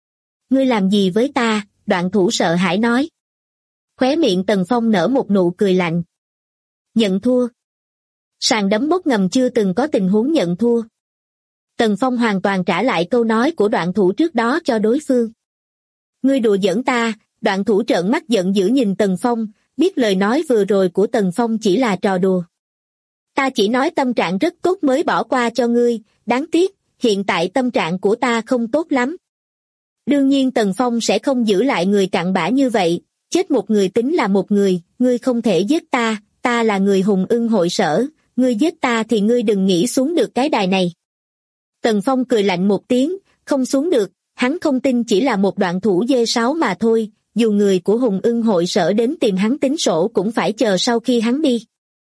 làm gì với ta? Đoạn Thủ sợ hãi nói. Khóe miệng Tần Phong nở một nụ cười lạnh. Nhận thua. Sàn đấm bốc ngầm chưa từng có tình huống nhận thua. Tần Phong hoàn toàn trả lại câu nói của Đoạn Thủ trước đó cho đối phương. Ngươi đùa giỡn ta, Đoạn Thủ trợn mắt giận dữ nhìn Tần Phong, biết lời nói vừa rồi của Tần Phong chỉ là trò đùa. Ta chỉ nói tâm trạng rất tốt mới bỏ qua cho ngươi, đáng tiếc, hiện tại tâm trạng của ta không tốt lắm. Đương nhiên Tần Phong sẽ không giữ lại người cặn bã như vậy, chết một người tính là một người, ngươi không thể giết ta, ta là người Hùng Ưng hội sở, ngươi giết ta thì ngươi đừng nghĩ xuống được cái đài này. Tần Phong cười lạnh một tiếng, không xuống được, hắn không tin chỉ là một Đoạn Thủ D6 mà thôi, dù người của Hùng Ưng hội sở đến tìm hắn tính sổ cũng phải chờ sau khi hắn đi.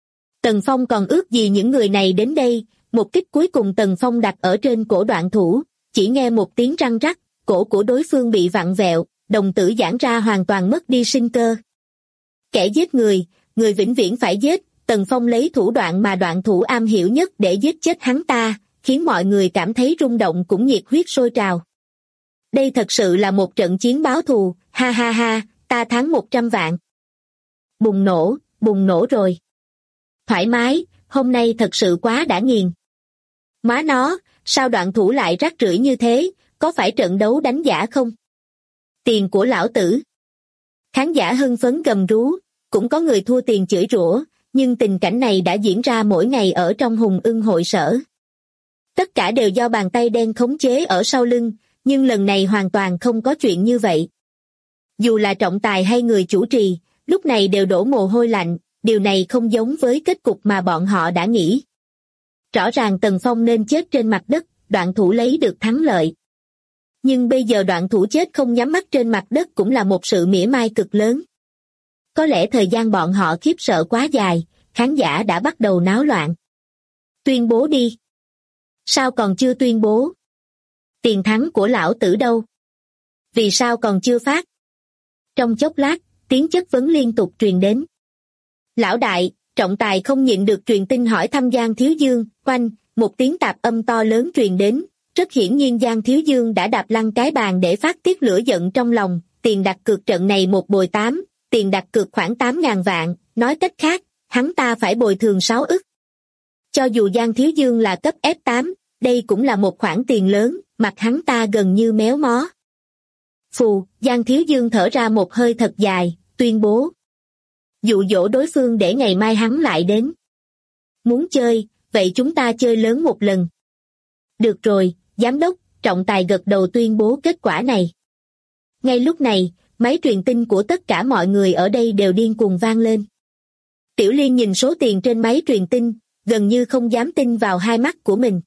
Tần Phong còn ước gì những người này đến đây, một kích cuối cùng Tần Phong đặt ở trên cổ Đoạn Thủ, chỉ nghe một tiếng răng rắc, cổ của đối phương bị vặn vẹo, đồng tử giãn ra hoàn toàn mất đi sinh cơ. Kẻ giết người vĩnh viễn phải giết, Tần Phong lấy thủ đoạn mà Đoạn Thủ am hiểu nhất để giết chết hắn ta, khiến mọi người cảm thấy rung động cũng nhiệt huyết sôi trào. Đây thật sự là một trận chiến báo thù, ha ha ha, ta thắng 100 vạn. Bùng nổ rồi. Thoải mái, hôm nay thật sự quá đã nghiền. Má nó, sao Đoạn Thủ lại rác rưởi như thế, có phải trận đấu đánh giả không? Tiền của lão tử. Khán giả hưng phấn gầm rú, cũng có người thua tiền chửi rủa, nhưng tình cảnh này đã diễn ra mỗi ngày ở trong Hùng Ưng hội sở. Tất cả đều do bàn tay đen khống chế ở sau lưng, nhưng lần này hoàn toàn không có chuyện như vậy. Dù là trọng tài hay người chủ trì, lúc này đều đổ mồ hôi lạnh, điều này không giống với kết cục mà bọn họ đã nghĩ. Rõ ràng Tần Phong nên chết trên mặt đất, Đoạn Thủ lấy được thắng lợi. Nhưng bây giờ Đoạn Thủ chết không nhắm mắt trên mặt đất cũng là một sự mỉa mai cực lớn. Có lẽ thời gian bọn họ khiếp sợ quá dài, khán giả đã bắt đầu náo loạn. Tuyên bố đi. Sao còn chưa tuyên bố? Tiền thắng của lão tử đâu? Vì sao còn chưa phát? Trong chốc lát, tiếng chất vấn liên tục truyền đến. Lão đại, Trọng Tài không nhịn được truyền tin hỏi thăm Giang Thiếu Dương. Oanh, một tiếng tạp âm to lớn truyền đến, rất hiển nhiên Giang Thiếu Dương đã đạp lăn cái bàn để phát tiết lửa giận trong lòng. Tiền đặt cược trận này 1 bồi 8, tiền đặt cược khoảng 8.000 vạn, nói cách khác, hắn ta phải bồi thường 6 ức. Cho dù Giang Thiếu Dương là cấp F8, đây cũng là một khoản tiền lớn, mặt hắn ta gần như méo mó. Phù, Giang Thiếu Dương thở ra một hơi thật dài, tuyên bố. Dụ dỗ đối phương để ngày mai hắn lại đến. Muốn chơi, vậy chúng ta chơi lớn một lần. Được rồi, giám đốc, Trọng Tài gật đầu tuyên bố kết quả này. Ngay lúc này, máy truyền tin của tất cả mọi người ở đây đều điên cuồng vang lên. Tiểu Liên nhìn số tiền trên máy truyền tin, gần như không dám tin vào hai mắt của mình.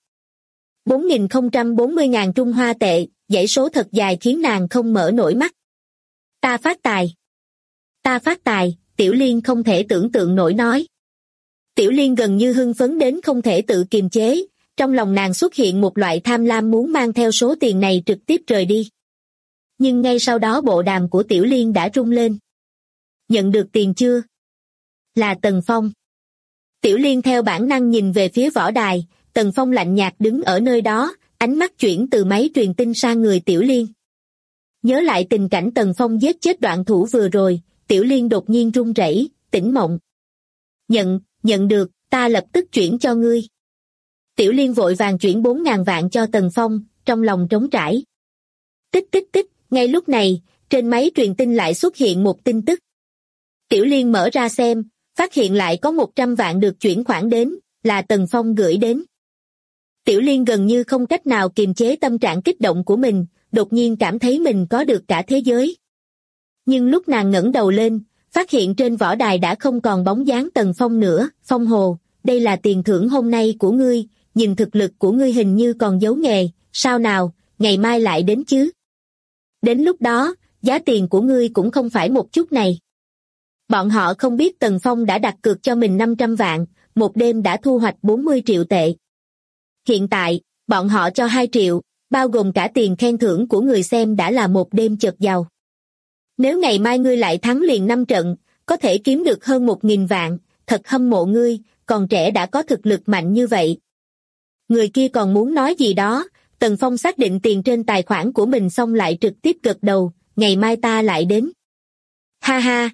4.040.000 Trung Hoa tệ, dãy số thật dài khiến nàng không mở nổi mắt. Ta phát tài. Ta phát tài, Tiểu Liên không thể tưởng tượng nổi nói. Tiểu Liên gần như hưng phấn đến không thể tự kiềm chế, trong lòng nàng xuất hiện một loại tham lam muốn mang theo số tiền này trực tiếp rời đi. Nhưng ngay sau đó bộ đàm của Tiểu Liên đã rung lên. Nhận được tiền chưa? Là Tần Phong. Tiểu Liên theo bản năng nhìn về phía võ đài, Tần Phong lạnh nhạt đứng ở nơi đó, ánh mắt chuyển từ máy truyền tin sang người Tiểu Liên. Nhớ lại tình cảnh Tần Phong giết chết Đoạn Thủ vừa rồi, Tiểu Liên đột nhiên run rẩy, tỉnh mộng. Nhận được, ta lập tức chuyển cho ngươi. Tiểu Liên vội vàng chuyển 4.000 vạn cho Tần Phong, trong lòng trống trải. Tích tích tích, ngay lúc này, trên máy truyền tin lại xuất hiện một tin tức. Tiểu Liên mở ra xem, phát hiện lại có 100 vạn được chuyển khoản đến, là Tần Phong gửi đến. Tiểu Liên gần như không cách nào kiềm chế tâm trạng kích động của mình, đột nhiên cảm thấy mình có được cả thế giới. Nhưng lúc nàng ngẩng đầu lên, phát hiện trên võ đài đã không còn bóng dáng Tần Phong nữa. Phong Hồ, đây là tiền thưởng hôm nay của ngươi, nhìn thực lực của ngươi hình như còn giấu nghề, sao nào, ngày mai lại đến chứ. Đến lúc đó, giá tiền của ngươi cũng không phải một chút này. Bọn họ không biết Tần Phong đã đặt cược cho mình 500 vạn, một đêm đã thu hoạch 40 triệu tệ. Hiện tại, bọn họ cho 2 triệu, bao gồm cả tiền khen thưởng của người xem đã là một đêm chợt giàu. Nếu ngày mai ngươi lại thắng liền 5 trận, có thể kiếm được hơn 1.000 vạn, thật hâm mộ ngươi, còn trẻ đã có thực lực mạnh như vậy. Người kia còn muốn nói gì đó, Tần Phong xác định tiền trên tài khoản của mình xong lại trực tiếp gật đầu, ngày mai ta lại đến. Ha ha,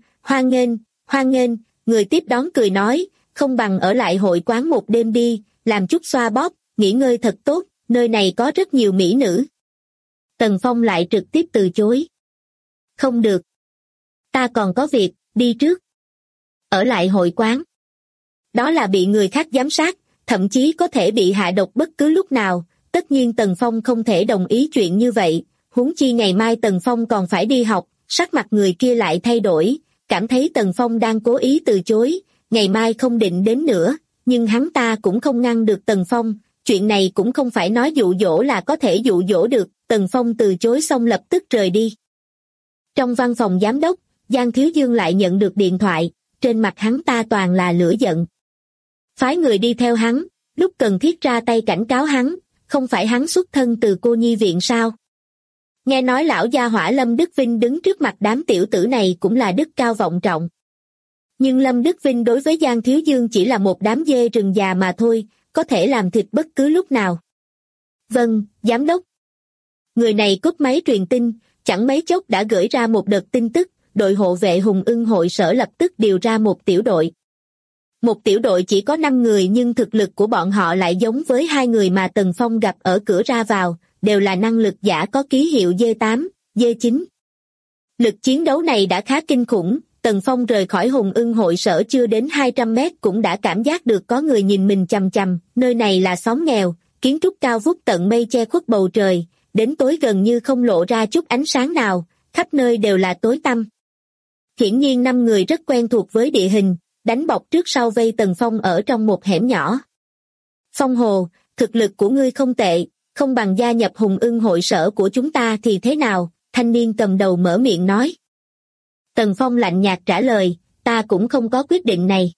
hoan nghênh, người tiếp đón cười nói, không bằng ở lại hội quán một đêm đi, làm chút xoa bóp, nghỉ ngơi thật tốt, nơi này có rất nhiều mỹ nữ. Tần Phong lại trực tiếp từ chối. Không được. Ta còn có việc, đi trước. Ở lại hội quán. Đó là bị người khác giám sát, thậm chí có thể bị hạ độc bất cứ lúc nào, tất nhiên Tần Phong không thể đồng ý chuyện như vậy, huống chi ngày mai Tần Phong còn phải đi học, sắc mặt người kia lại thay đổi, cảm thấy Tần Phong đang cố ý từ chối, ngày mai không định đến nữa, nhưng hắn ta cũng không ngăn được Tần Phong, chuyện này cũng không phải nói dụ dỗ là có thể dụ dỗ được, Tần Phong từ chối xong lập tức rời đi. Trong văn phòng giám đốc, Giang Thiếu Dương lại nhận được điện thoại, trên mặt hắn ta toàn là lửa giận. Phái người đi theo hắn, lúc cần thiết ra tay cảnh cáo hắn, không phải hắn xuất thân từ cô nhi viện sao? Nghe nói lão gia hỏa Lâm Đức Vinh đứng trước mặt đám tiểu tử này cũng là đức cao vọng trọng. Nhưng Lâm Đức Vinh đối với Giang Thiếu Dương chỉ là một đám dê rừng già mà thôi, có thể làm thịt bất cứ lúc nào. Vâng, giám đốc. Người này cúp máy truyền tin, chẳng mấy chốc đã gửi ra một đợt tin tức, đội hộ vệ Hùng Ưng hội sở lập tức điều ra một tiểu đội. Một tiểu đội chỉ có 5 người nhưng thực lực của bọn họ lại giống với 2 người mà Tần Phong gặp ở cửa ra vào, đều là năng lực giả có ký hiệu D8, D9. Lực chiến đấu này đã khá kinh khủng, Tần Phong rời khỏi Hùng Ưng hội sở chưa đến 200 mét cũng đã cảm giác được có người nhìn mình chằm chằm, nơi này là xóm nghèo, kiến trúc cao vút tận mây che khuất bầu trời, đến tối gần như không lộ ra chút ánh sáng nào, khắp nơi đều là tối tăm. Hiển nhiên 5 người rất quen thuộc với địa hình, đánh bọc trước sau vây Tần Phong ở trong một hẻm nhỏ. Phong Hồ, thực lực của ngươi không tệ, không bằng gia nhập Hùng Ưng hội sở của chúng ta thì thế nào, thanh niên cầm đầu mở miệng nói. Tần Phong lạnh nhạt trả lời, ta cũng không có quyết định này.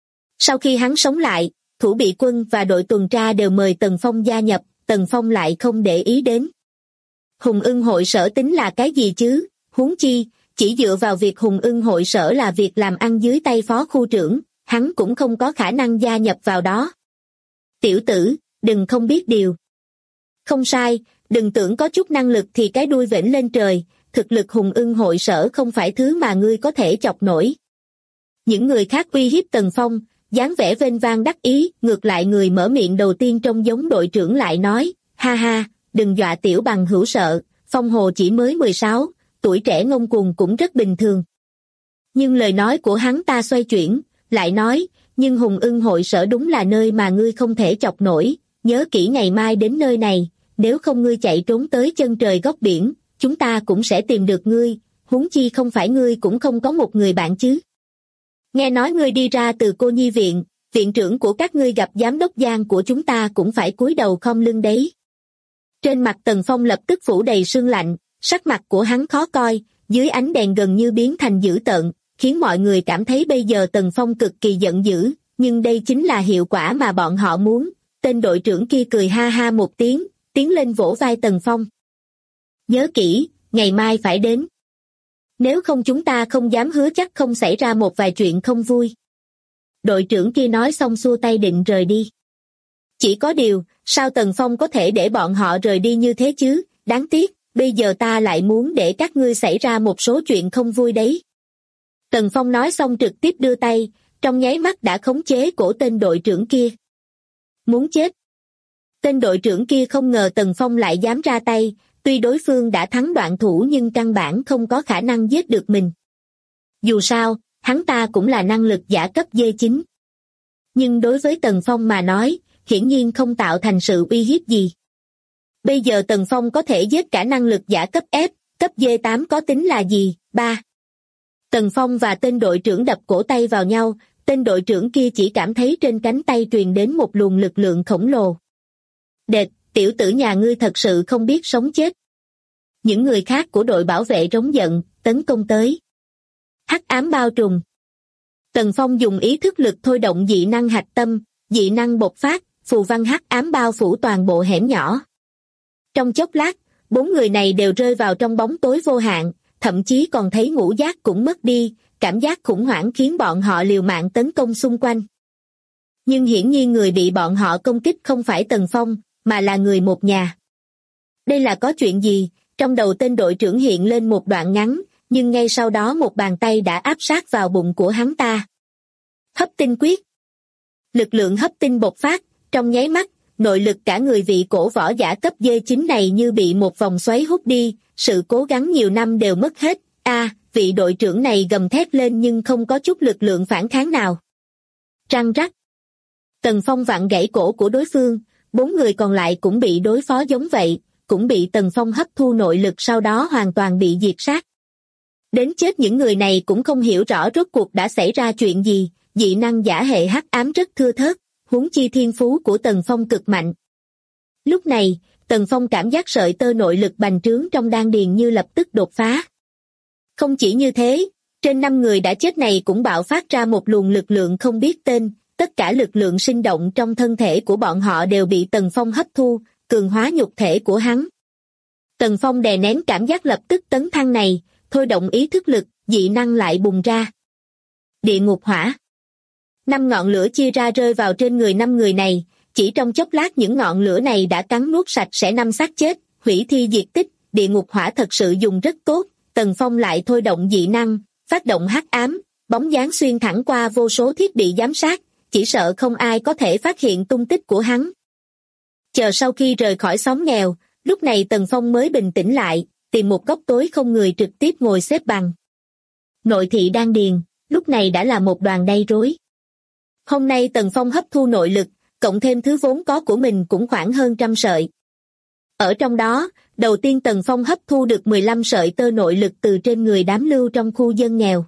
Sau khi hắn sống lại, thủ bị quân và đội tuần tra đều mời Tần Phong gia nhập, Tần Phong lại không để ý đến. Hùng Ưng hội sở tính là cái gì chứ, huống chi, chỉ dựa vào việc Hùng Ưng hội sở là việc làm ăn dưới tay phó khu trưởng, hắn cũng không có khả năng gia nhập vào đó. Tiểu tử, đừng không biết điều. Không sai, đừng tưởng có chút năng lực thì cái đuôi vểnh lên trời, thực lực Hùng Ưng hội sở không phải thứ mà ngươi có thể chọc nổi. Những người khác uy hiếp Tần Phong, dáng vẻ vênh vang đắc ý, ngược lại người mở miệng đầu tiên trông giống đội trưởng lại nói, ha ha, đừng dọa tiểu bằng hữu sợ, Phong Hồ chỉ mới 16, tuổi trẻ ngông cuồng cũng rất bình thường. Nhưng lời nói của hắn ta xoay chuyển, lại nói, nhưng Hùng Ưng hội sở đúng là nơi mà ngươi không thể chọc nổi, nhớ kỹ ngày mai đến nơi này, nếu không ngươi chạy trốn tới chân trời góc biển, chúng ta cũng sẽ tìm được ngươi, huống chi không phải ngươi cũng không có một người bạn chứ. Nghe nói ngươi đi ra từ cô nhi viện, viện trưởng của các ngươi gặp giám đốc Giang của chúng ta cũng phải cúi đầu khom lưng đấy. Trên mặt Tần Phong lập tức phủ đầy sương lạnh, sắc mặt của hắn khó coi, dưới ánh đèn gần như biến thành dữ tợn, khiến mọi người cảm thấy bây giờ Tần Phong cực kỳ giận dữ, nhưng đây chính là hiệu quả mà bọn họ muốn. Tên đội trưởng kia cười ha ha một tiếng, tiến lên vỗ vai Tần Phong. Nhớ kỹ, ngày mai phải đến. Nếu không chúng ta không dám hứa chắc không xảy ra một vài chuyện không vui. Đội trưởng kia nói xong xua tay định rời đi. Chỉ có điều, sao Tần Phong có thể để bọn họ rời đi như thế chứ, đáng tiếc, bây giờ ta lại muốn để các ngươi xảy ra một số chuyện không vui đấy. Tần Phong nói xong trực tiếp đưa tay, trong nháy mắt đã khống chế cổ tên đội trưởng kia. Muốn chết. Tên đội trưởng kia không ngờ Tần Phong lại dám ra tay, tuy đối phương đã thắng đoạn thủ nhưng căn bản không có khả năng giết được mình. Dù sao, hắn ta cũng là năng lực giả cấp D9. Nhưng đối với Tần Phong mà nói, hiển nhiên không tạo thành sự uy hiếp gì. Bây giờ Tần Phong có thể giết cả năng lực giả cấp F, cấp D8 có tính là gì? 3. Tần Phong và tên đội trưởng đập cổ tay vào nhau, tên đội trưởng kia chỉ cảm thấy trên cánh tay truyền đến một luồng lực lượng khổng lồ. Đệt, tiểu tử nhà ngươi thật sự không biết sống chết. Những người khác của đội bảo vệ rống giận, tấn công tới. Hắc ám bao trùm. Tần Phong dùng ý thức lực thôi động dị năng hạch tâm, dị năng bộc phát, phù văn hắc ám bao phủ toàn bộ hẻm nhỏ. Trong chốc lát, 4 người này đều rơi vào trong bóng tối vô hạn, thậm chí còn thấy ngũ giác cũng mất đi, cảm giác khủng hoảng khiến bọn họ liều mạng tấn công xung quanh. Nhưng hiển nhiên người bị bọn họ công kích không phải Tần Phong, mà là người một nhà. Đây là có chuyện gì? Trong đầu tên đội trưởng hiện lên một đoạn ngắn, nhưng ngay sau đó một bàn tay đã áp sát vào bụng của hắn ta. Hấp tinh quyết. Lực lượng hấp tinh bộc phát, trong nháy mắt, nội lực cả người vị cổ võ giả cấp D9 này như bị một vòng xoáy hút đi, sự cố gắng nhiều năm đều mất hết. Vị đội trưởng này gầm thét lên nhưng không có chút lực lượng phản kháng nào. Răng rắc. Tần Phong vặn gãy cổ của đối phương, 4 người còn lại cũng bị đối phó giống vậy, cũng bị Tần Phong hấp thu nội lực sau đó hoàn toàn bị diệt sát. Đến chết những người này cũng không hiểu rõ rốt cuộc đã xảy ra chuyện gì, dị năng giả hệ hắc ám rất thưa thớt, huống chi thiên phú của Tần Phong cực mạnh. Lúc này, Tần Phong cảm giác sợi tơ nội lực bành trướng trong đan điền như lập tức đột phá. Không chỉ như thế, trên 5 người đã chết này cũng bạo phát ra một luồng lực lượng không biết tên, tất cả lực lượng sinh động trong thân thể của bọn họ đều bị Tần Phong hấp thu, cường hóa nhục thể của hắn. Tần Phong đè nén cảm giác lập tức tấn thăng này, thôi động ý thức lực, dị năng lại bùng ra. Địa ngục hỏa. 5 ngọn lửa chia ra rơi vào trên người 5 người này, chỉ trong chốc lát những ngọn lửa này đã cắn nuốt sạch sẽ 5 xác chết, hủy thi diệt tích, địa ngục hỏa thật sự dùng rất tốt. Tần Phong lại thôi động dị năng, phát động hắc ám, bóng dáng xuyên thẳng qua vô số thiết bị giám sát, chỉ sợ không ai có thể phát hiện tung tích của hắn. Chờ sau khi rời khỏi xóm nghèo, lúc này Tần Phong mới bình tĩnh lại, tìm một góc tối không người trực tiếp ngồi xếp bằng. Nội thị đan điền, lúc này đã là một đoàn đay rối. Hôm nay Tần Phong hấp thu nội lực, cộng thêm thứ vốn có của mình cũng khoảng hơn 100 sợi. Ở trong đó, đầu tiên Tần Phong hấp thu được 15 sợi tơ nội lực từ trên người đám lưu trong khu dân nghèo.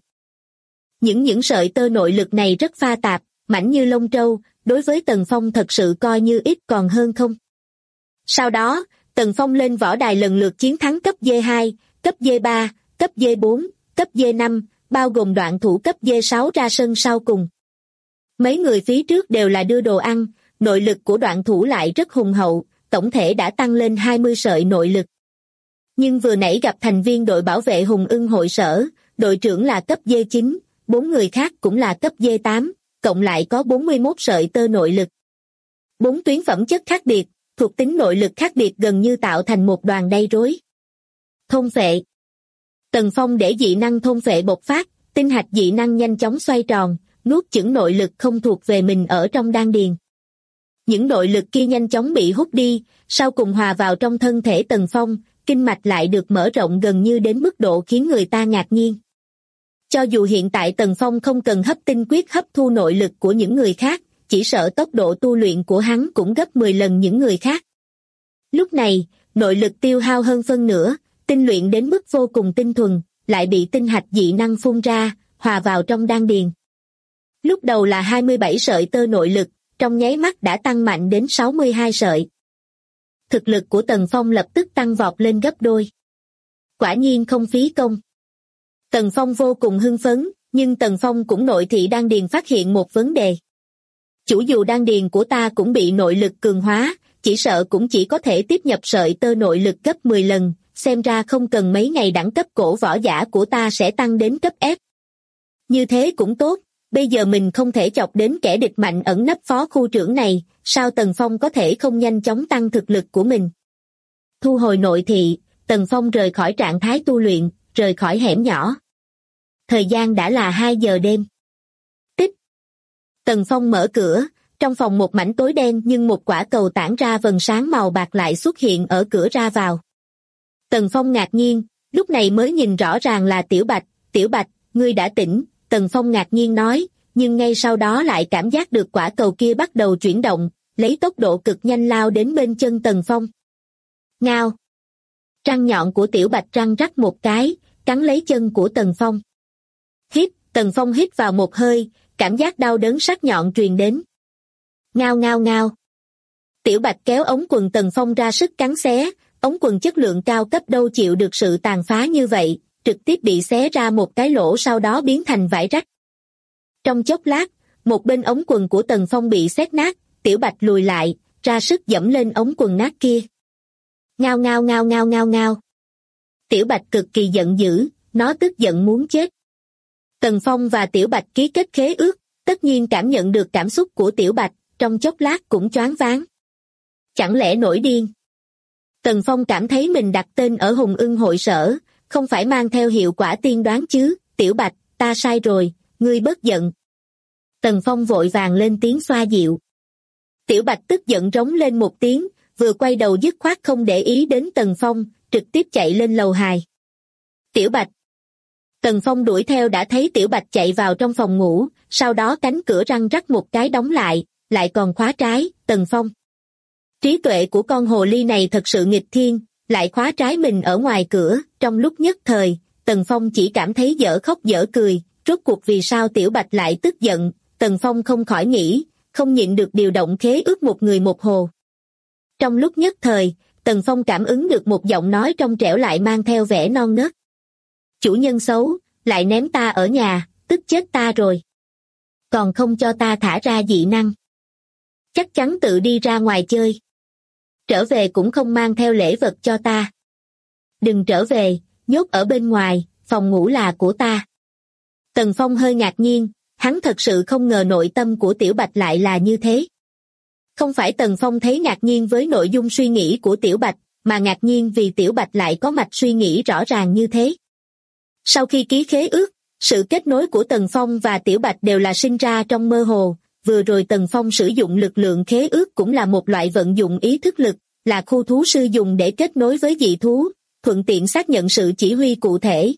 Những sợi tơ nội lực này rất pha tạp, mảnh như lông trâu, đối với Tần Phong thật sự coi như ít còn hơn không. Sau đó, Tần Phong lên võ đài lần lượt chiến thắng cấp D2, cấp D3, cấp D4, cấp D5, bao gồm đoạn thủ cấp D6 ra sân sau cùng. Mấy người phía trước đều là đưa đồ ăn, nội lực của đoạn thủ lại rất hùng hậu, tổng thể đã tăng lên 20 sợi nội lực. Nhưng vừa nãy gặp thành viên đội bảo vệ Hùng Ưng hội sở, đội trưởng là cấp D9, 4 người khác cũng là cấp D8, cộng lại có 41 sợi tơ nội lực. 4 tuyến phẩm chất khác biệt, thuộc tính nội lực khác biệt gần như tạo thành một đoàn đay rối. Thôn phệ. Tần Phong để dị năng thôn phệ bộc phát, tinh hạch dị năng nhanh chóng xoay tròn, nuốt chửng nội lực không thuộc về mình ở trong đan điền. Những nội lực kia nhanh chóng bị hút đi, sau cùng hòa vào trong thân thể Tần Phong, kinh mạch lại được mở rộng gần như đến mức độ khiến người ta ngạc nhiên. Cho dù hiện tại Tần Phong không cần hấp tinh quyết hấp thu nội lực của những người khác, chỉ sợ tốc độ tu luyện của hắn cũng gấp 10 lần những người khác. Lúc này, nội lực tiêu hao hơn phân nửa, tinh luyện đến mức vô cùng tinh thuần, lại bị tinh hạch dị năng phun ra, hòa vào trong đan điền. Lúc đầu là 27 sợi tơ nội lực, trong nháy mắt đã tăng mạnh đến 62 sợi. Thực lực của Tần Phong lập tức tăng vọt lên gấp đôi. Quả nhiên không phí công. Tần Phong vô cùng hưng phấn, nhưng Tần Phong cũng nội thị đan điền phát hiện một vấn đề. Chủ dù đan điền của ta cũng bị nội lực cường hóa, chỉ sợ cũng chỉ có thể tiếp nhập sợi tơ nội lực gấp 10 lần, xem ra không cần mấy ngày đẳng cấp cổ võ giả của ta sẽ tăng đến cấp F. Như thế cũng tốt, bây giờ mình không thể chọc đến kẻ địch mạnh ẩn nấp phó khu trưởng này, sao Tần Phong có thể không nhanh chóng tăng thực lực của mình. Thu hồi nội thị, Tần Phong rời khỏi trạng thái tu luyện, rời khỏi hẻm nhỏ. Thời gian đã là 2 giờ đêm. Tích. Tần Phong mở cửa, trong phòng một mảnh tối đen nhưng một quả cầu tản ra vầng sáng màu bạc lại xuất hiện ở cửa ra vào. Tần Phong ngạc nhiên, lúc này mới nhìn rõ ràng là Tiểu Bạch. Tiểu Bạch, ngươi đã tỉnh, Tần Phong ngạc nhiên nói, nhưng ngay sau đó lại cảm giác được quả cầu kia bắt đầu chuyển động, lấy tốc độ cực nhanh lao đến bên chân Tần Phong. Ngao. Răng nhọn của Tiểu Bạch răng rắc một cái, cắn lấy chân của Tần Phong. Hít, Tần Phong hít vào một hơi, cảm giác đau đớn sắc nhọn truyền đến. Ngao ngao ngao. Tiểu Bạch kéo ống quần Tần Phong ra sức cắn xé, ống quần chất lượng cao cấp đâu chịu được sự tàn phá như vậy, trực tiếp bị xé ra một cái lỗ sau đó biến thành vải rách. Trong chốc lát, một bên ống quần của Tần Phong bị xét nát, Tiểu Bạch lùi lại, ra sức giẫm lên ống quần nát kia. Ngao ngao ngao ngao ngao ngao. Tiểu Bạch cực kỳ giận dữ, nó tức giận muốn chết. Tần Phong và Tiểu Bạch ký kết khế ước, tất nhiên cảm nhận được cảm xúc của Tiểu Bạch, trong chốc lát cũng choáng váng. Chẳng lẽ nổi điên? Tần Phong cảm thấy mình đặt tên ở Hùng Ưng hội sở, không phải mang theo hiệu quả tiên đoán chứ. Tiểu Bạch, ta sai rồi, ngươi bớt giận. Tần Phong vội vàng lên tiếng xoa dịu. Tiểu Bạch tức giận rống lên một tiếng, vừa quay đầu dứt khoát không để ý đến Tần Phong, trực tiếp chạy lên lầu 2. Tiểu Bạch. Tần Phong đuổi theo đã thấy Tiểu Bạch chạy vào trong phòng ngủ, sau đó cánh cửa răng rắc một cái đóng lại còn khóa trái. Tần Phong. Trí tuệ của con hồ ly này thật sự nghịch thiên, lại khóa trái mình ở ngoài cửa. Trong lúc nhất thời, Tần Phong chỉ cảm thấy dở khóc dở cười, rốt cuộc vì sao Tiểu Bạch lại tức giận. Tần Phong không khỏi nghĩ, không nhịn được điều động khế ước một người một hồ. Trong lúc nhất thời, Tần Phong cảm ứng được một giọng nói trong trẻo lại mang theo vẻ non nớt. Chủ nhân xấu, lại ném ta ở nhà, tức chết ta rồi. Còn không cho ta thả ra dị năng. Chắc chắn tự đi ra ngoài chơi. Trở về cũng không mang theo lễ vật cho ta. Đừng trở về, nhốt ở bên ngoài, phòng ngủ là của ta. Tần Phong hơi ngạc nhiên, hắn thật sự không ngờ nội tâm của Tiểu Bạch lại là như thế. Không phải Tần Phong thấy ngạc nhiên với nội dung suy nghĩ của Tiểu Bạch, mà ngạc nhiên vì Tiểu Bạch lại có mạch suy nghĩ rõ ràng như thế. Sau khi ký khế ước, sự kết nối của Tần Phong và Tiểu Bạch đều là sinh ra trong mơ hồ. Vừa rồi Tần Phong sử dụng lực lượng khế ước cũng là một loại vận dụng ý thức lực, là khu thú sư dùng để kết nối với dị thú, thuận tiện xác nhận sự chỉ huy cụ thể.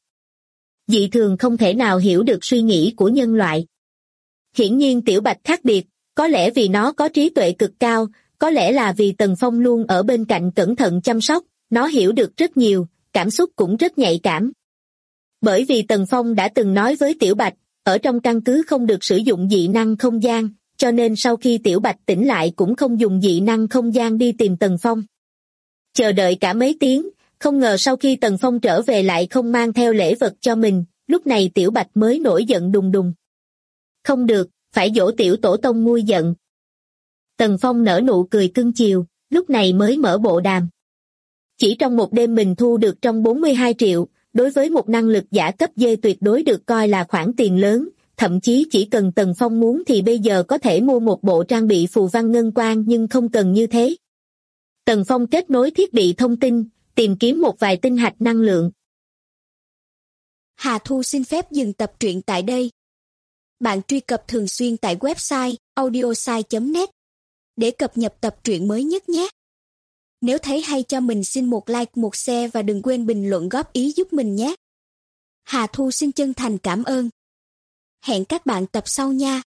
Dị thường không thể nào hiểu được suy nghĩ của nhân loại. Hiển nhiên Tiểu Bạch khác biệt, có lẽ vì nó có trí tuệ cực cao, có lẽ là vì Tần Phong luôn ở bên cạnh cẩn thận chăm sóc, nó hiểu được rất nhiều, cảm xúc cũng rất nhạy cảm. Bởi vì Tần Phong đã từng nói với Tiểu Bạch, ở trong căn cứ không được sử dụng dị năng không gian, cho nên sau khi Tiểu Bạch tỉnh lại cũng không dùng dị năng không gian đi tìm Tần Phong. Chờ đợi cả mấy tiếng, không ngờ sau khi Tần Phong trở về lại không mang theo lễ vật cho mình, lúc này Tiểu Bạch mới nổi giận đùng đùng. Không được, phải dỗ Tiểu tổ tông nguôi giận. Tần Phong nở nụ cười cưng chiều, lúc này mới mở bộ đàm. Chỉ trong một đêm mình thu được trong 42 triệu, đối với một năng lực giả cấp D tuyệt đối được coi là khoản tiền lớn, thậm chí chỉ cần Tần Phong muốn thì bây giờ có thể mua một bộ trang bị phù văn ngân quang nhưng không cần như thế. Tần Phong kết nối thiết bị thông tin, tìm kiếm một vài tinh hạch năng lượng. Hà Thu xin phép dừng tập truyện tại đây. Bạn truy cập thường xuyên tại website audiosai.net để cập nhật tập truyện mới nhất nhé. Nếu thấy hay cho mình xin một like, một share và đừng quên bình luận góp ý giúp mình nhé. Hà Thu xin chân thành cảm ơn. Hẹn các bạn tập sau nha.